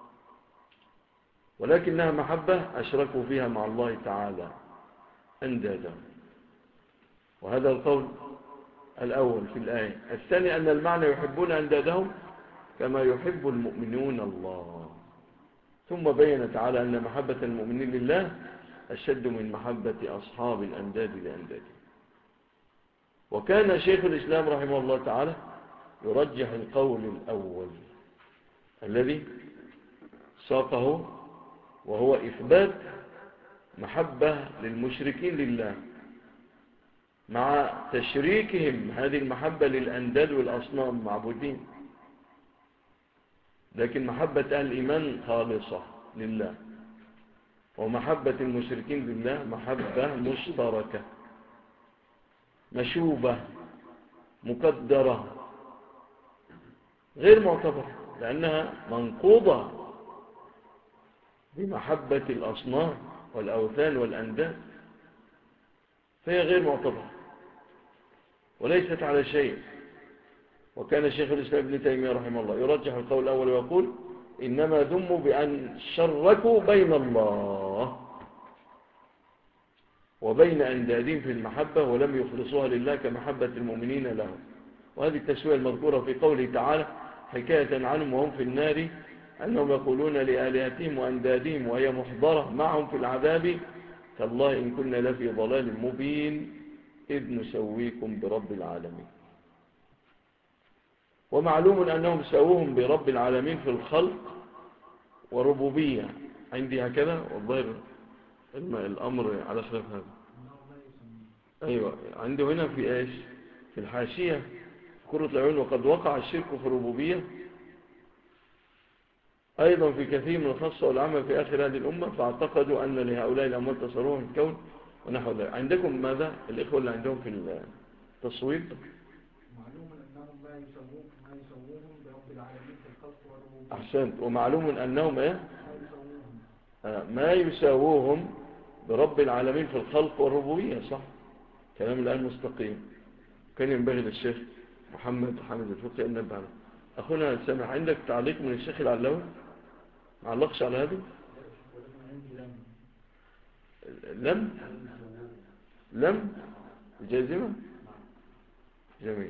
ولكنها محبة أشركوا فيها مع الله تعالى أندادا. وهذا القول الأول في الآية. الثاني أن المعنى يحبون أندادهم كما يحب المؤمنون الله. ثم بين تعالى أن محبة المؤمنين لله أشد من محبة أصحاب الأنداد لأندادهم. وكان شيخ الإسلام رحمه الله تعالى يرجح القول الأول الذي ساقه، وهو إثبات محبة للمشركين لله مع تشريكهم هذه المحبة للأنداد والأصنام المعبودين. لكن محبة أهل الإيمان خالصة لله، ومحبة المشركين بالله محبة مشتركة مشوبة مقدرة غير معتبرة، لأنها منقوضة بمحبة الأصنام والأوثان والأنداد، فهي غير معتبرة وليست على شيء. وكان الشيخ الإسلام ابن تيمية رحمه الله يرجح القول الأول ويقول إنما ذموا بأن شركوا بين الله وبين أندادهم في المحبة ولم يخلصوها لله كمحبة المؤمنين له. وهذه التسوية المذكورة في قوله تعالى حكاية عنهم وهم في النار أنهم يقولون لآلهتهم وأندادهم وهي محضرة معهم في العذاب تالله إن كنا لفي ضلال مبين إذ نسويكم برب العالمين. ومعلوم أنهم سووهم برب العالمين في الخلق وربوبية. عندي هكذا والظاهر الأمر على خلاف هذا. أيوة عنده هنا في إيش في الحاشية في كرة العيون وقد وقع الشرك في الربوبية أيضا في كثير من الخاصة والعامة في آخر هذه الأمة، فاعتقدوا أن لهؤلاء الأموات تصرفهم في الكون ونحو ذلك. عندكم ماذا الإخوة اللي عندهم في التصويب؟ معلوم أنهم ما يسووهم برب العالمين في الخلق والربوبية. أحسنت. ومعلوم أنهم إيه؟ ما يسووهم برب العالمين في الخلق والربوبية. صح، كلام الآن مستقيم. كان ينبغي للشيخ محمد حامد الفقي أن نبه. أخونا سامح عندك تعليق من الشيخ العلاوي؟ ما علقش على هذا؟ لم جازمة. جميل.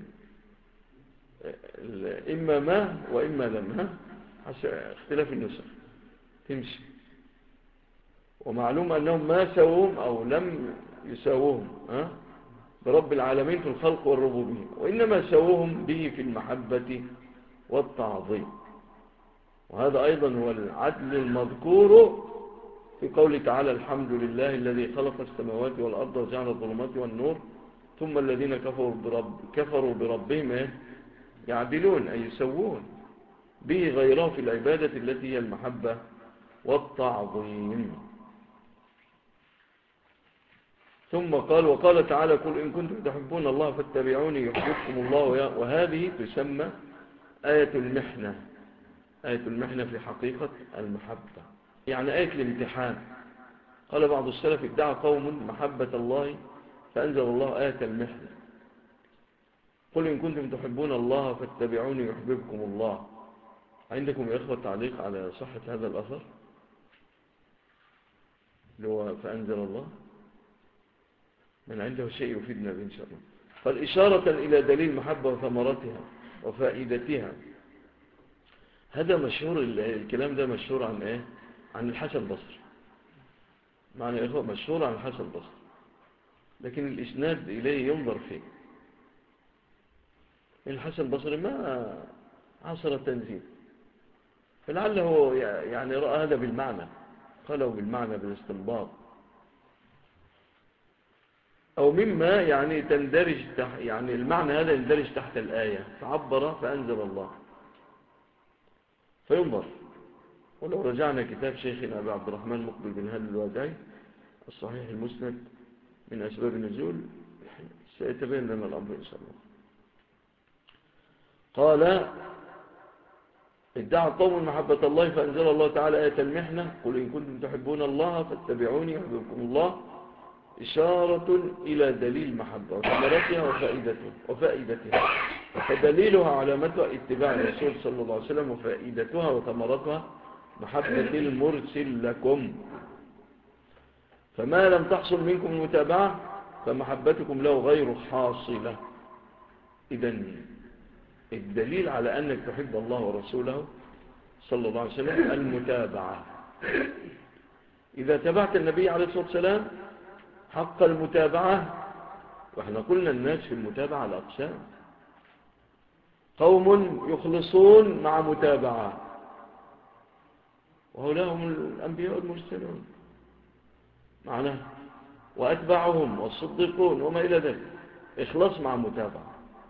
إما ما وإما لم، ها اختلاف النسخ تمشي. ومعلوم أنهم ما سووهم أو لم يساووهم برب العالمين في الخلق والربوبية، وإنما سووهم به في المحبة والتعظيم. وهذا أيضا هو العدل المذكور في قوله تعالى الحمد لله الذي خلق السماوات والأرض وجعل الظلمات والنور ثم الذين كفروا بربهم يعدلون أي يسوون به غيره في العبادة التي هي المحبة والتعظيم. ثم قال وقال تعالى قل إن كنتم تحبون الله فاتبعوني يحببكم الله. وهذه تسمى آية المحنة. آية المحنة في حقيقة المحبة، يعني آية الامتحان. قال بعض السلف ادعى قوم محبة الله فأنزل الله آية المحنة قل إن كنتم تحبون الله فاتبعوني يحببكم الله. عندكم يا إخوة تعليق على صحة هذا الأثر اللي هو فأنزل الله؟ من عنده شيء يفيدنا به إن شاء الله. فالإشارة إلى دليل محبة وثمرتها وفائدتها. هذا مشهور، الكلام ده مشهور عن إيه؟ عن الحسن البصري. معنى يا إخوة مشهور عن الحسن البصري، لكن الإسناد إليه ينظر فيه. الحسن البصري ما عصر التنزيل، فلعله يعني رأى هذا بالمعنى، قاله بالمعنى بالاستنباط، أو مما يعني تندرج يعني المعنى هذا يندرج تحت الآية فعبر فأنزل الله، فينظر. ولو رجعنا كتاب شيخنا أبي عبد الرحمن مقبل بن هادي الوادعي الصحيح المسند من أسباب النزول سيتبين لنا الأمر إن شاء الله. قال ادعى قوم محبة الله فأنزل الله تعالى آية المحنة قل إن كنتم تحبون الله فاتبعوني يحببكم الله، إشارة إلى دليل محبة وثمرتها وفائدتها. فدليلها علامتها اتباع الرسول صلى الله عليه وسلم، وفائدتها وثمرتها محبة المرسل لكم. فما لم تحصل منكم المتابعة فمحبتكم له غير حاصلة. إذن الدليل على أنك تحب الله ورسوله صلى الله عليه وسلم المتابعة. إذا تبعت النبي عليه الصلاة والسلام حق المتابعة، وإحنا قلنا الناس في المتابعة الأقسام: قوم يخلصون مع متابعة وهؤلاء هم الأنبياء المرسلون، معناه وأتباعهم والصديقون وما إلى ذلك. إخلاص مع متابعة.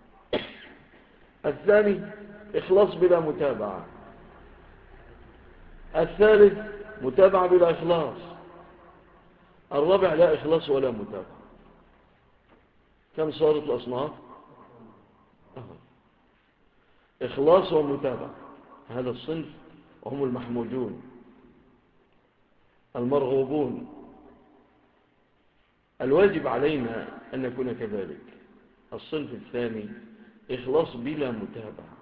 الثاني إخلاص بلا متابعة. الثالث متابعة بلا إخلاص. الرابع لا إخلاص ولا متابعة. كم صارت الأصناف؟ إخلاص ومتابعة، هذا الصنف وهم المحمودون المرغوبون. الواجب علينا أن نكون كذلك. الصنف الثاني إخلاص بلا متابعة.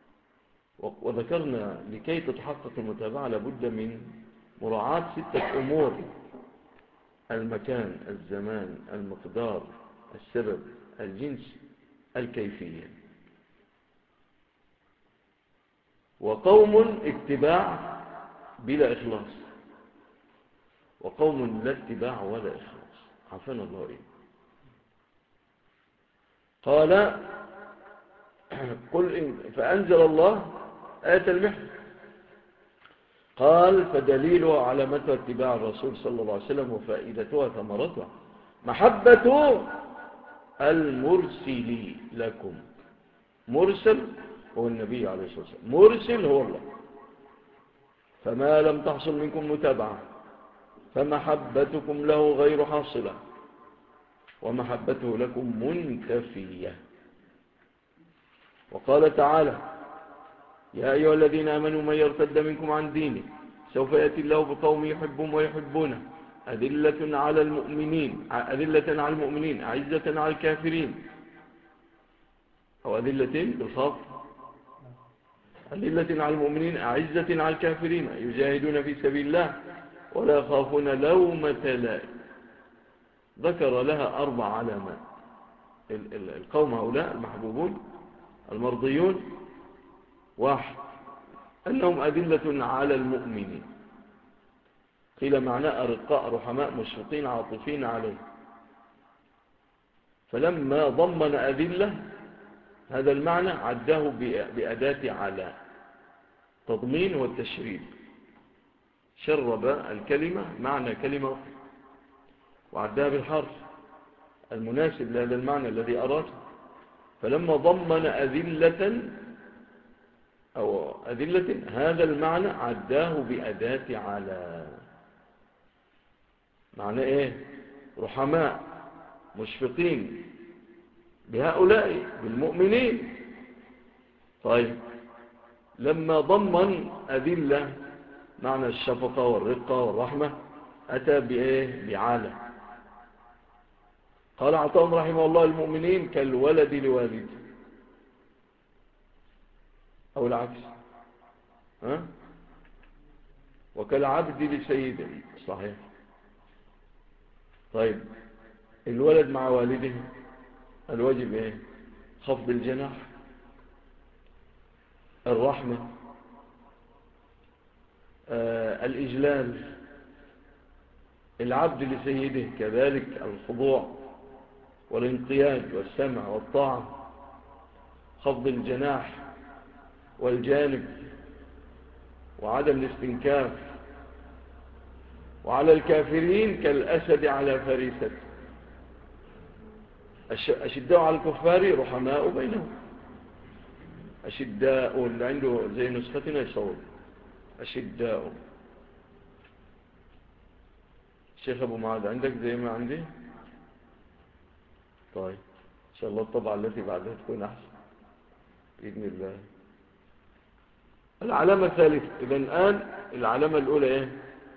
وذكرنا لكي تتحقق المتابعة لابد من مراعاة 6 أمور: المكان، الزمان، المقدار، السبب، الجنس، الكيفية. وقوم اتباع بلا إخلاص، وقوم لا اتباع ولا إخلاص. عافانا الله إيه. قال قل فأنزل الله آية المحن. قال فدليلها علامتها اتباع الرسول صلى الله عليه وسلم وفائدتها ثمرتها محبة المرسل لكم. مرسل هو النبي عليه الصلاة والسلام، مرسل هو الله. فما لم تحصل منكم متابعة فمحبتكم له غير حاصلة ومحبته لكم منتفية. وقال تعالى يا أيها الذين آمنوا من يرتد منكم عن دينه سوف يأتي الله بقوم يحبهم ويحبونه أذلة على المؤمنين أعزة على الكافرين، أو أذلة بالخاف، أذلة على المؤمنين أعزة على الكافرين يجاهدون في سبيل الله ولا يخافون لومة لائم. ذكر لها 4 علامات. القوم هؤلاء المحبوبون المرضيون: 1 أنهم أذلة على المؤمنين، قيل معناه أرقاء رحماء مشفقين عاطفين عليه. فلما ضمن أذلة هذا المعنى عداه بأداة على. تضمين والتشريب، شرب الكلمة معنى كلمة وعدها بالحرف المناسب لهذا المعنى الذي أراد. فلما ضمن أذلة هذا المعنى عداه بأداة على. معنى إيه؟ رحماء مشفقين بهؤلاء بالمؤمنين. طيب لما ضمن أذلة معنى الشفقة والرقة والرحمة أتى بإيه؟ بعالة. قال عطاهم رحمه الله المؤمنين كالولد لوالده، أو العكس، وكالعبد لسيده، صحيح. طيب الولد مع والده الواجب ايه؟ خفض الجناح، الرحمة، الإجلال. العبد لسيده كذلك الخضوع والانقياد والسمع والطاعة، خفض الجناح والجانب وعدم الاستنكاف. وعلى الكافرين كالأسد على فريسته. أشداء على الكفار رحماء بينهم. أشداء اللي عنده زي نسختنا يصور أشداء. الشيخ أبو معاذ عندك زي ما عندي؟ طيب إن شاء الله الطبعة التي بعدها تكون أحسن بإذن الله. العلامة الثالثة. إذا الآن العلامة الأولى إيه؟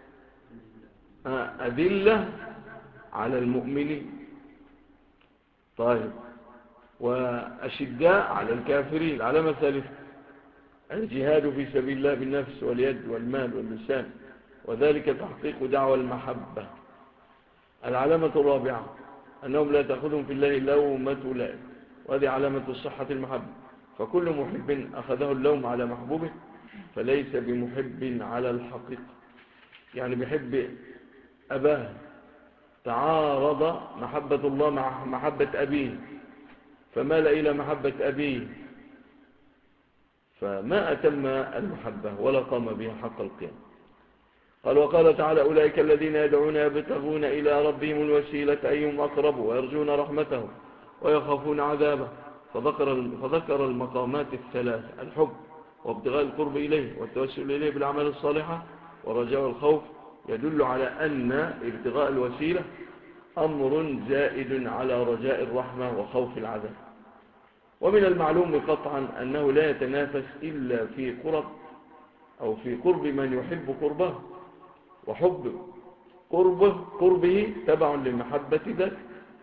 أذلة على المؤمنين. طيب وأشداء على الكافرين. العلامة الثالثة الجهاد في سبيل الله بالنفس واليد والمال واللسان، وذلك تحقيق دعوى المحبة. العلامة الرابعة أنهم لا تأخذهم في الله لومة لائم، وهذه علامة صحة المحبة. فكل محب أخذه اللوم على محبوبه فليس بمحب على الحقيقة. يعني بيحب أباه، تعارض محبة الله مع محبة أبيه فمال إلى محبة أبيه، فما أتم المحبة ولا قام بها حق القيام. قال وقال تعالى أولئك الذين يدعون يبتغون إلى ربهم الوسيلة أيهم أقرب ويرجون رحمته ويخافون عذابه، فذكر المقامات الثلاث: الحب وابتغاء القرب إليه والتوسل إليه بالأعمال الصالحة والرجاء والخوف، يدل على أن ابتغاء الوسيلة أمر زائد على رجاء الرحمة وخوف العذاب. ومن المعلوم قطعا أنه لا يتنافس إلا في قرب من يحب قربه، وحب قربه تبع لمحبة ذاته،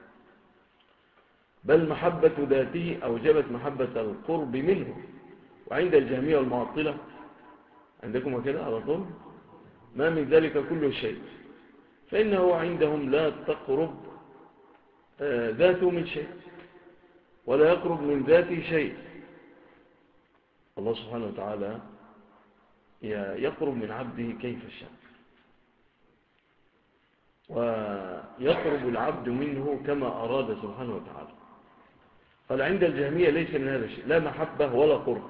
بل محبة ذاته أوجبت محبة القرب منه. وعند الجهمية والمعطلة عندكم هكذا على طول ما من ذلك كل شيء، فإنه عندهم لا تقرب ذاته من شيء ولا يقرب من ذاته شيء. الله سبحانه وتعالى يقرب من عبده كيف شاء، ويقرب العبد منه كما أراد سبحانه وتعالى. قال عند الجهمية ليس من هذا الشيء، لا محبة ولا قرب.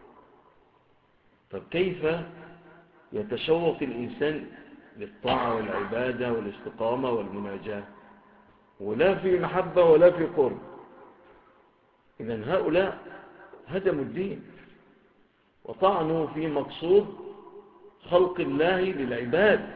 طب كيف يتشوق الإنسان للطاعة والعبادة والاستقامة والمناجاة ولا في محبة ولا في قرب؟ إذن هؤلاء هدموا الدين وطعنوا في مقصود خلق الله للعباد.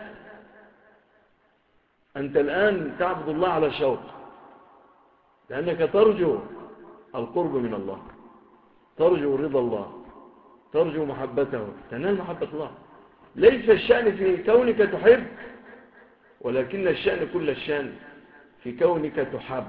أنت الآن تعبد الله على شوق لأنك ترجو القرب من الله، ترجو رضا الله، ترجو محبته، تنال محبة الله. ليس الشأن في كونك تحب، ولكن الشأن كل الشأن في كونك تحب.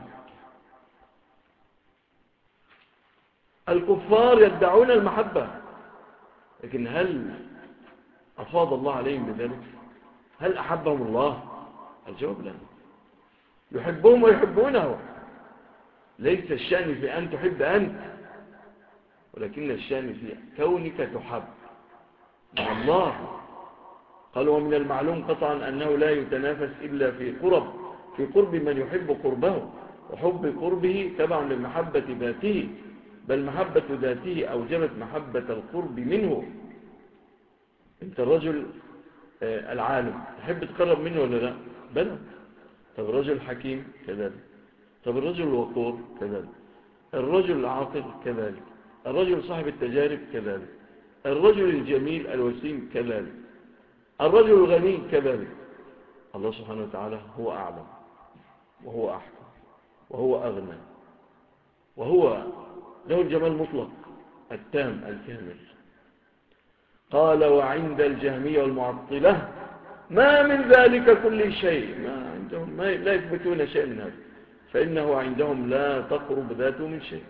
الكفار يدعون المحبة، لكن هل أفاض الله عليهم بذلك؟ هل أحبهم الله؟ الجواب لا. يحبهم ويحبونه. ليس الشأن في أن تحب أنت، ولكن الشأن في كونك تحب مع الله. قال ومن المعلوم قطعا أنه لا يتنافس إلا في قرب من يحب قربه، وحب قربه تبع لمحبة ذاته، بل محبة ذاته أوجبت محبة القرب منه. انت الرجل العالم تحب تقرب منه ولا لا؟ بلى. طب الرجل الحكيم كذلك، طب الرجل الوقور كذلك، الرجل العاقل كذلك، الرجل صاحب التجارب كذلك، الرجل الجميل الوسيم كذلك، الرجل الغني كذلك. الله سبحانه وتعالى هو أعلم وهو أحكم وهو أغنى، وهو له الجمال المطلق التام الكامل. قال وعند الجهمية والمعطلة ما من ذلك كل شيء، ما عندهم لا يثبتون شيء من هذا، فإنه عندهم لا تقرب ذاته من شيء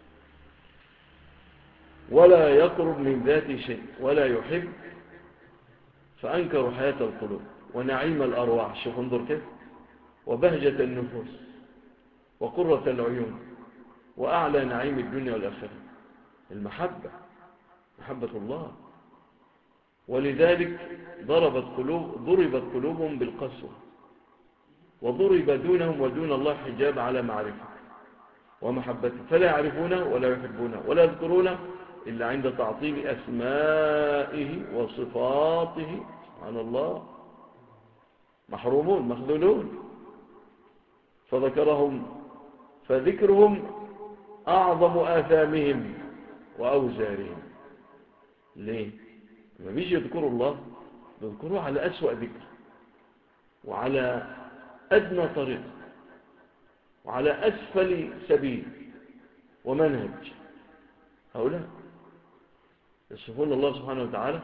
ولا يقرب من ذات شيء ولا يحب، فأنكروا حياة القلوب ونعيم الأرواح. شوف انظر كيف، وبهجة النفوس وقرة العيون وأعلى نعيم الدنيا والآخرة المحبة، محبة الله. ولذلك ضربت قلوبهم بالقسوة، وضرب دونهم ودون الله حجاب على معرفة ومحبته، فلا يعرفونه ولا يحبونه ولا يذكرونه إلا عند تعطيل أسمائه وصفاته. سبحان الله، محرومون مخذولون. فذكرهم أعظم آثامهم وأوزارهم. ليه؟ لما بيجي يذكروا الله يذكروه على أسوأ ذكر وعلى أدنى طريق وعلى أسفل سبيل ومنهج. هؤلاء يصفون الله سبحانه وتعالى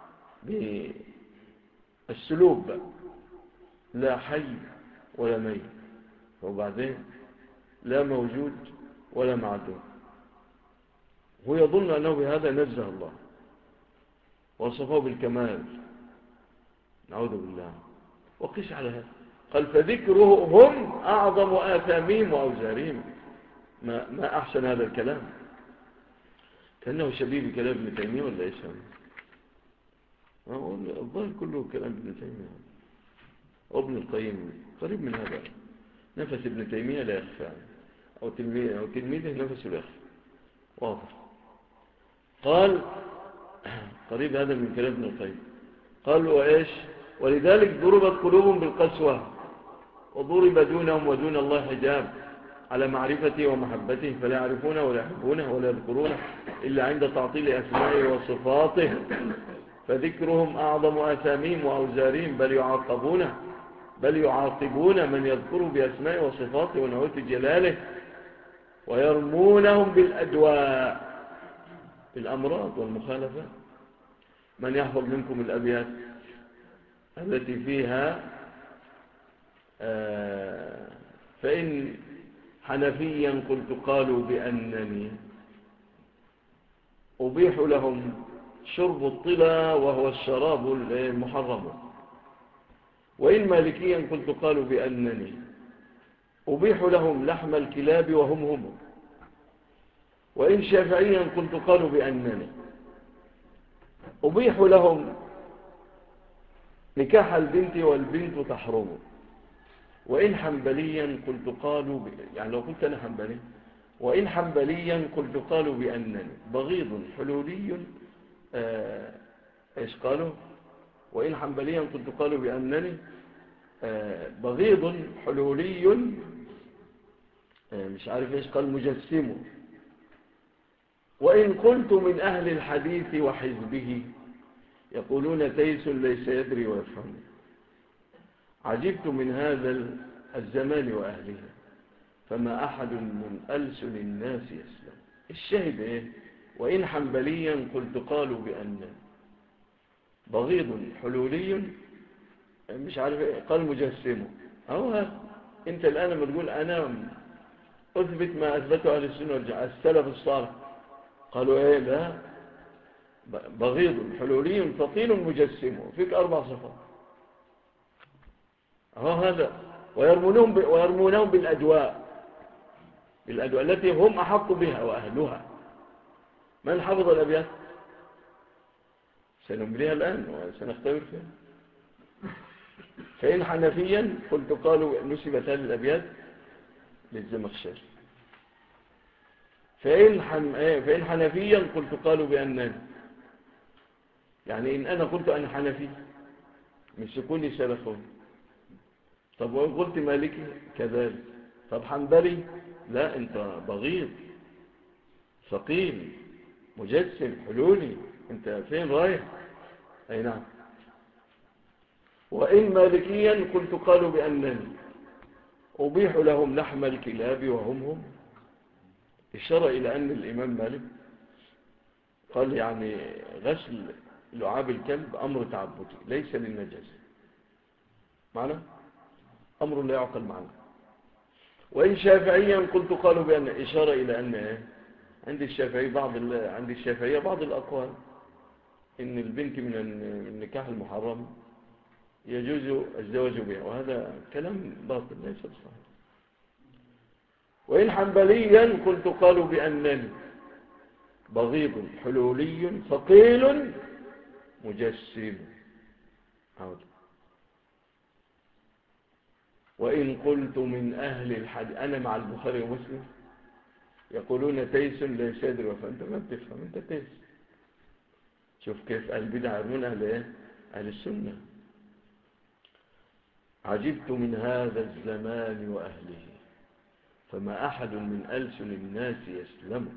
بالسلوب، لا حي ولا ميت، وبعدين لا موجود ولا معدوم. هو يظن أنه بهذا نزه الله وصفه بالكمال، نعوذ بالله. وقس على هذا، قال فذكرهم أعظم آثامهم وأوزارهم. ما أحسن هذا الكلام، كأنه شبيه بكلام ابن تيمية ولا إيش هذا؟ الظاهر كله كلام ابن تيمية وابن القيم قريب من هذا. نفس ابن تيمية لا يخفى، أو تلميذه نفسه لا يخفى، واضح. قال قريب هذا من كلام ابن القيم. قال وإيش ولذلك ضربت قلوبهم بالقسوة، وضرب دونهم ودون الله حجاب على معرفته ومحبته، فلا يعرفونه ولا يحبونه ولا يذكرونه إلا عند تعطيل أسمائه وصفاته، فذكرهم أعظم آثامهم وأوزارهم، بل يعاقبون من يذكره بأسمائه وصفاته ونعوت جلاله، ويرمونهم بالأدواء، بالأمراض والمخالفات. من يحفظ منكم الأبيات التي فيها فإن حنفيا قلت قالوا بأنني أبيح لهم شرب الطلا وهو الشراب المحرم، وإن مالكيا قلت قالوا بأنني أبيح لهم لحم الكلاب وهم هم، وإن شافعيا قلت قالوا بأنني أبيح لهم نكاح البنت والبنت تحرم، وإن حنبليا قلت قالوا يعني لو قلت أنا حنبلي، وإن حنبليا قلت قالوا بأنني بغيض حلولي إيش قالوا؟ وإن حنبليا قلت قالوا بأنني بغيض حلولي مش عارف إيش قال مجسم، وإن قلت من أهل الحديث وحزبه يقولون تيس ليس يدري ويفهم، عجبت من هذا الزمان وأهله فما أحد من ألسن الناس يسلم. الشاهد إيه؟ وإن حنبليا قلت قالوا بأن بغيض حلولي مش عارف إيه قال مجسمه، أو هذا أنت الآن لما تقول أنا أثبت ما أثبته أهل السنة والجماعة السلف الصالح، قالوا إيه؟ لا، بغيض حلولي ثقيل مجسمه، فيك 4 صفات. هذا ويرمونهم بالأدواء التي هم أحق بها وأهلها. من حفظ الأبيات؟ سنمليها الآن وسنختبر فيها. فإن حنفيا قلت قالوا نسبت هذه الأبيات للزمخشري، فإن حنفيا قلت قالوا بأنني، يعني إن أنا قلت أنا حنفي من سكوني سلفون، طب وإن قلت مالكي كذلك، طب حنبلي لا، أنت بغيض ثقيل مجسم حلولي، أنت فين رايح؟ أي نعم. وإن مالكيا قلت قالوا بأنني أبيح لهم لحم الكلاب وهم هم، إشارة إلى أن الإمام مالك قال يعني غسل لعاب الكلب أمر تعبدي ليس للنجاسة، معنى أمر لا يعقل معنى. وإن شافعيا قلت قالوا بأن إشارة إلى أن عند الشافعية بعض الأقوال إن البنت من النكاح المحرم يجوز الزواج بها، وهذا كلام باطل ليس بصحيح. وإن حنبليا قلت قالوا بأنني بغيض حلولي ثقيل مجسم. وإن قلت من أهل الحديث أنا مع البخاري ومسلم يقولون تيس ليس يدري، فأنت ما بتفهم، أنت تيس. شوف كيف البدع يرمون أهل السنة. عجبت من هذا الزمان وأهله فما أحد من ألسن الناس يسلم.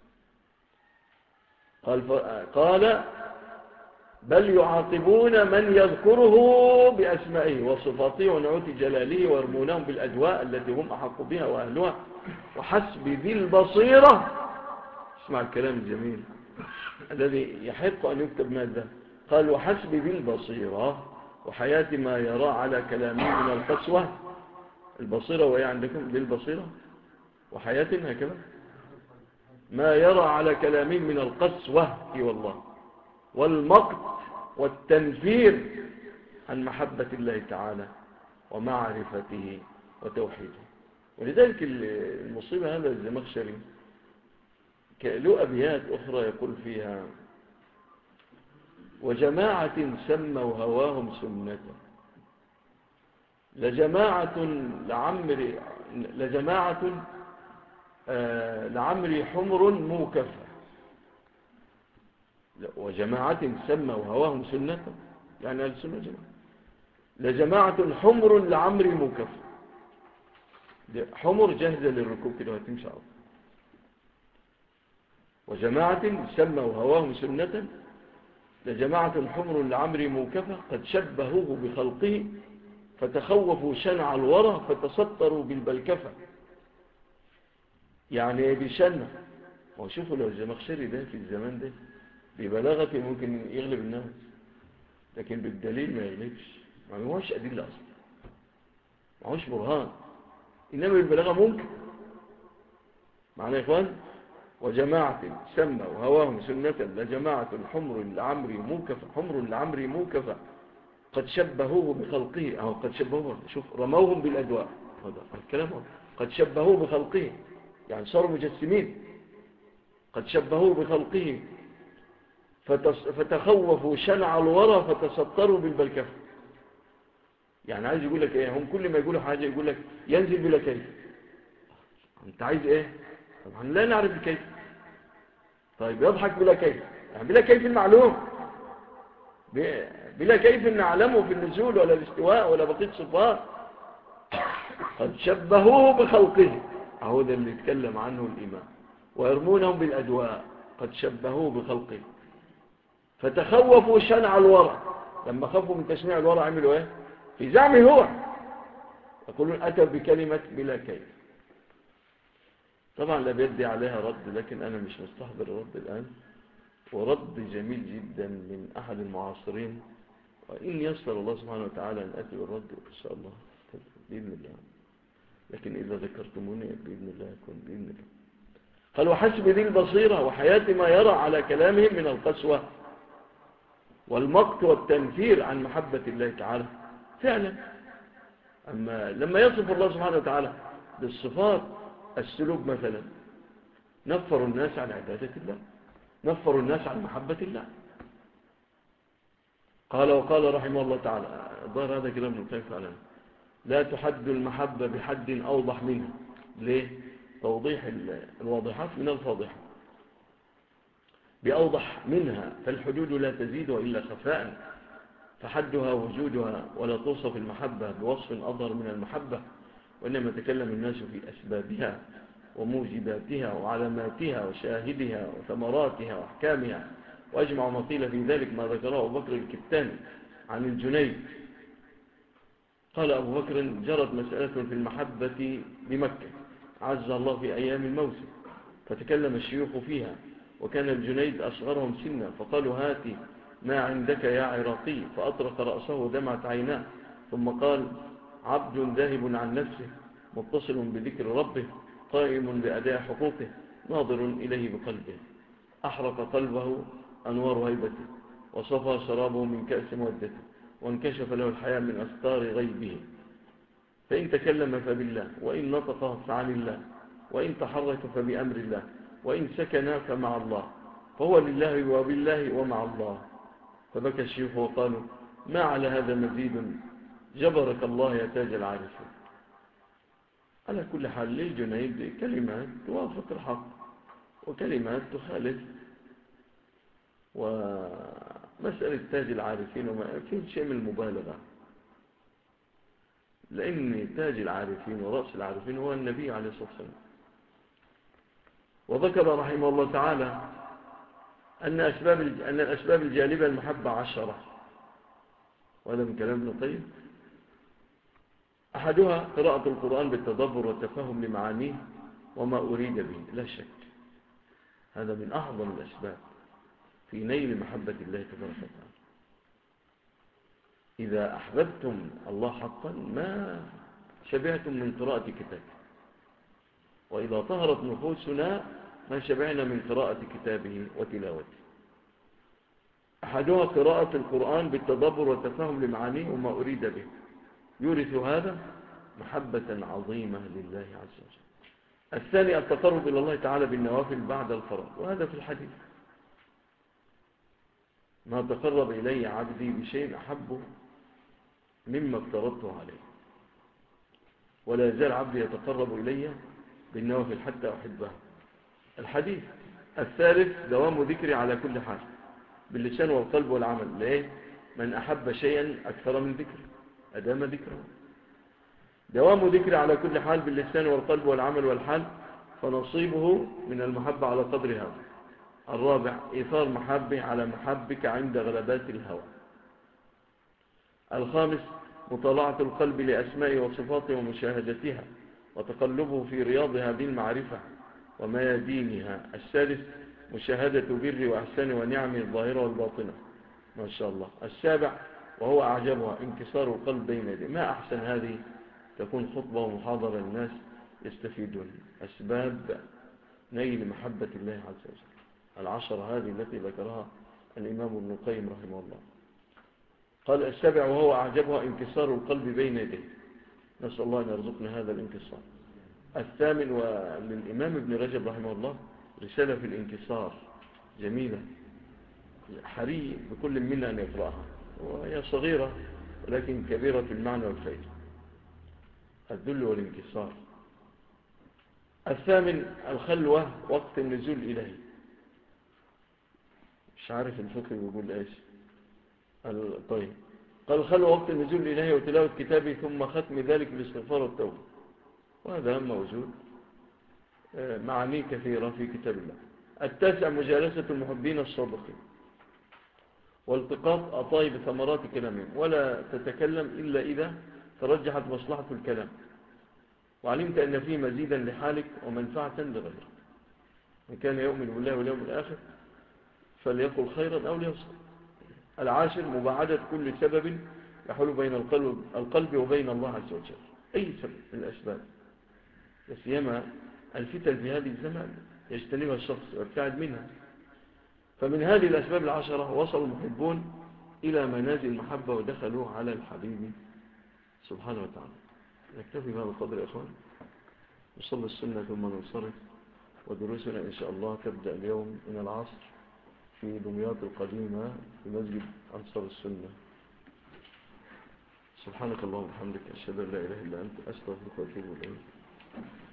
قال بل يعاقبون من يذكره بأسمائه وصفاته ونعوت جلاله، ويرمونهم بالأدواء التي هم أحق بها وأهلها، وحسب ذي البصيرة. اسمع الكلام الجميل الذي يحق أن يكتب ماذا؟ قال وحسب ذي البصيرة وحياة ما يرى على كلامه من القسوة. البصيرة وهي عندكم ذي البصيرة وحياة هكذا ما يرى على كلامه من القسوة والله والمقت والتنفير عن محبة الله تعالى ومعرفته وتوحيده. ولذلك المصيبة هذا الزمخشري له أبيات أخرى يقول فيها وجماعة سموا هواهم سنة لعمري حمر موكفة. وجماعة سموا هواهم سنة يعني السنة جماعة لجماعة حمر لعمري مكفى. حمر جاهزة للركوب كده وهتمشي عرض. وجماعة سموا هواهم سنة لجماعة حمر لعمري موكفة قد شبهوه بخلقه فتخوفوا شنع الورى فتسطروا بالبلكفة. يعني بشنع. وشوفوا لو الزمخشري ده في الزمان ده ببلاغته ممكن يغلب الناس، لكن بالدليل ما يغلبش، ما هوش أدلة أصلا، ما هوش برهان، إنما بالبلاغة ممكن. معنى يا إخوان، وجماعة سموا هواهم سنة لجماعة حمر لعمري موكفة، حمر لعمري موكفة قد شبهوه بخلقه. أو قد شبهوه، شوف رموهم بالأدواء، هذا الكلام هو. قد شبهوه بخلقه يعني صاروا مجسمين. قد شبهوه بخلقه فتخوفوا شنع الورى فتسطروا بالبلكفة. يعني عايز يقول لك ايه؟ هم كل ما يقولوا حاجة يقول لك ينزل بلا كيف. انت عايز ايه؟ طبعا لا نعرف الكيف. طيب يضحك بلا كيف، يعني بلا كيف المعلوم، بلا كيف نعلمه في النزول ولا الاستواء ولا بقية صفات. قد شبهوه بخلقه، اهو ده اللي يتكلم عنه الإمام. ويرمونهم بالأدواء قد شبهوه بخلقه فتخوفوا شنع الورى. لما خافوا من تشنيع الورى عملوا ايه؟ في زعمه هو يقولون أتى بكلمة بلا كيف. طبعا لا بيدي عليها رد، لكن أنا مش مستحضر الرد الآن. ورد جميل جدا من أحد المعاصرين، وإن يسر الله سبحانه وتعالى أن أتي بالرد إن شاء الله بإذن الله، لكن إذا ذكرتموني بإذن الله يكون بإذن الله. قال وحسب ذي البصيرة وحياة ما يرى على كلامهم من القسوة والمقت والتنفير عن محبة الله تعالى فعلا. أما لما يصف الله سبحانه وتعالى بالصفات السلوك مثلا، نفروا الناس عن عبادة الله، نفروا الناس عن محبة الله. قال وقال رحمه الله تعالى، ظهر هذا كلام ابن القيم فعلا، لا تحد المحبة بحد أوضح منها. ليه؟ توضيح الواضحات من الفاضحة بأوضح منها، فالحدود لا تزيد إلا خفاء، فحدها وجودها، ولا توصف المحبة بوصف أظهر من المحبة، وإنما تكلم الناس في أسبابها وموجباتها وعلاماتها وشاهدها وثمراتها وأحكامها. وأجمع ما قيل في ذلك ما ذكره أبو بكر الكتاني عن الجنيد. قال أبو بكر جرت مسألة في المحبة بمكة عز الله في أيام الموسم، فتكلم الشيوخ فيها، وكان الجنيد أصغرهم سنا، فقالوا هاتي ما عندك يا عراقي، فأطرق رأسه ودمعت عيناه، ثم قال عبد ذاهب عن نفسه متصل بذكر ربه قائم بأداء حقوقه ناظر إليه بقلبه، أحرق قلبه أنوار هيبته، وصفى شرابه من كأس مودته، وانكشف له الحياة من أستار غيبه. فإن تكلم فبالله، وإن نطق فعن الله، وإن تحرك فبأمر الله، وإن سكن فمع الله، فهو لله وبالله ومع الله. فبكى الشيخ وقالوا ما على هذا مزيد، جبرك الله يا تاج العارفين. على كل حال للجنيد كلمات توافق الحق وكلمات تخالف، ومسألة تاج العارفين وما فيه شيء من المبالغة، لأن تاج العارفين ورأس العارفين هو النبي عليه الصلاة والسلام. وذكر رحمه الله تعالى أن الأسباب الجالبة المحبة 10، وهذا من كلام ابن القيم. أحدها قراءة القرآن بالتدبر والتفهم لمعانيه وما أريد به، لا شك هذا من أعظم الأسباب في نيل محبة الله تبارك وتعالى. إذا أحببتم الله حقا ما شبعتم من قراءة كتابه، وإذا طهرت نفوسنا ما شبعنا من قراءة كتابه وتلاوته. أحدها قراءة القرآن بالتدبر والتفهم لمعانيه وما أريد به، يورث هذا محبة عظيمة لله عز وجل. الثاني التقرب إلى الله تعالى بالنوافل بعد الفرض، وهذا في الحديث ما تقرب إلي عبدي بشيء أحبه مما افترضته عليه، ولا يزال عبدي يتقرب إلي بالنوافل حتى أحبه، الحديث. الثالث دوام ذكري على كل حال باللسان والقلب والعمل. ليه؟ من أحب شيئا أكثر من ذكر، أدام ذكره. دوام ذكر على كل حال باللسان والقلب والعمل والحال، فنصيبه من المحبة على قدر هذا. الرابع إيثار محبه على محبك عند غلبات الهوى. الخامس مطالعة القلب لأسماء وصفاته ومشاهدتها وتقلبه في رياض هذه المعرفة وميادينها. السادس مشاهدة بر وأحسان ونعمه الظاهرة والباطنة، ما شاء الله. السابع وهو أعجبها انكسار القلب بين يديه. ما أحسن هذه تكون خطبة ومحاضرة للناس يستفيدون. أسباب نيل محبة الله عز وجل 10 هذه التي ذكرها الإمام ابن القيم رحمه الله. قال السابع وهو أعجبها انكسار القلب بين يديه، نسأل الله أن يرزقنا هذا الانكسار. الثامن وللإمام ابن رجب رحمه الله رسالة في الانكسار جميلة، حري بكل منا أن يقرأها، وهي صغيرة ولكن كبيرة في المعنى والفائدة. الذل والانكسار. الثامن الخلوة وقت النزول إليه. مش عارف الفقه بيقول ايش. طيب قال الخلوة وقت النزول إليه وتلاوة كتابه ثم ختم ذلك بالاستغفار والتوبة، وهذا موجود معاني كثيرة في كتاب الله. التاسع مجالسة المحبين الصادقين والتقاط أطايب ثمرات كلامهم، ولا تتكلم إلا إذا ترجحت مصلحة الكلام وعلمت أن فيه مزيدا لحالك ومنفعة لغيرك. من كان يؤمن بالله واليوم الآخر فليقل خيرا أو ليصمت. العاشر مباعدة كل سبب يحول بين القلب وبين الله عز وجل، أي سبب من الأسباب، لسيما الفتن في هذه الزمان يجتنبها الشخص ويبتعد منها. فمن هذه الأسباب 10 وصل المحبون إلى منازل المحبة ودخلوا على الحبيب سبحانه وتعالى. نكتفي بهذا القدر يا أخوان، نصلي السنة ثم ننصرف، ودروسنا إن شاء الله تبدأ اليوم من العصر في دمياط القديمة في مسجد أنصار السنة. سبحانك اللهم وبحمدك أشهد أن لا إله إلا أنت أستغفرك وأتوب إليك.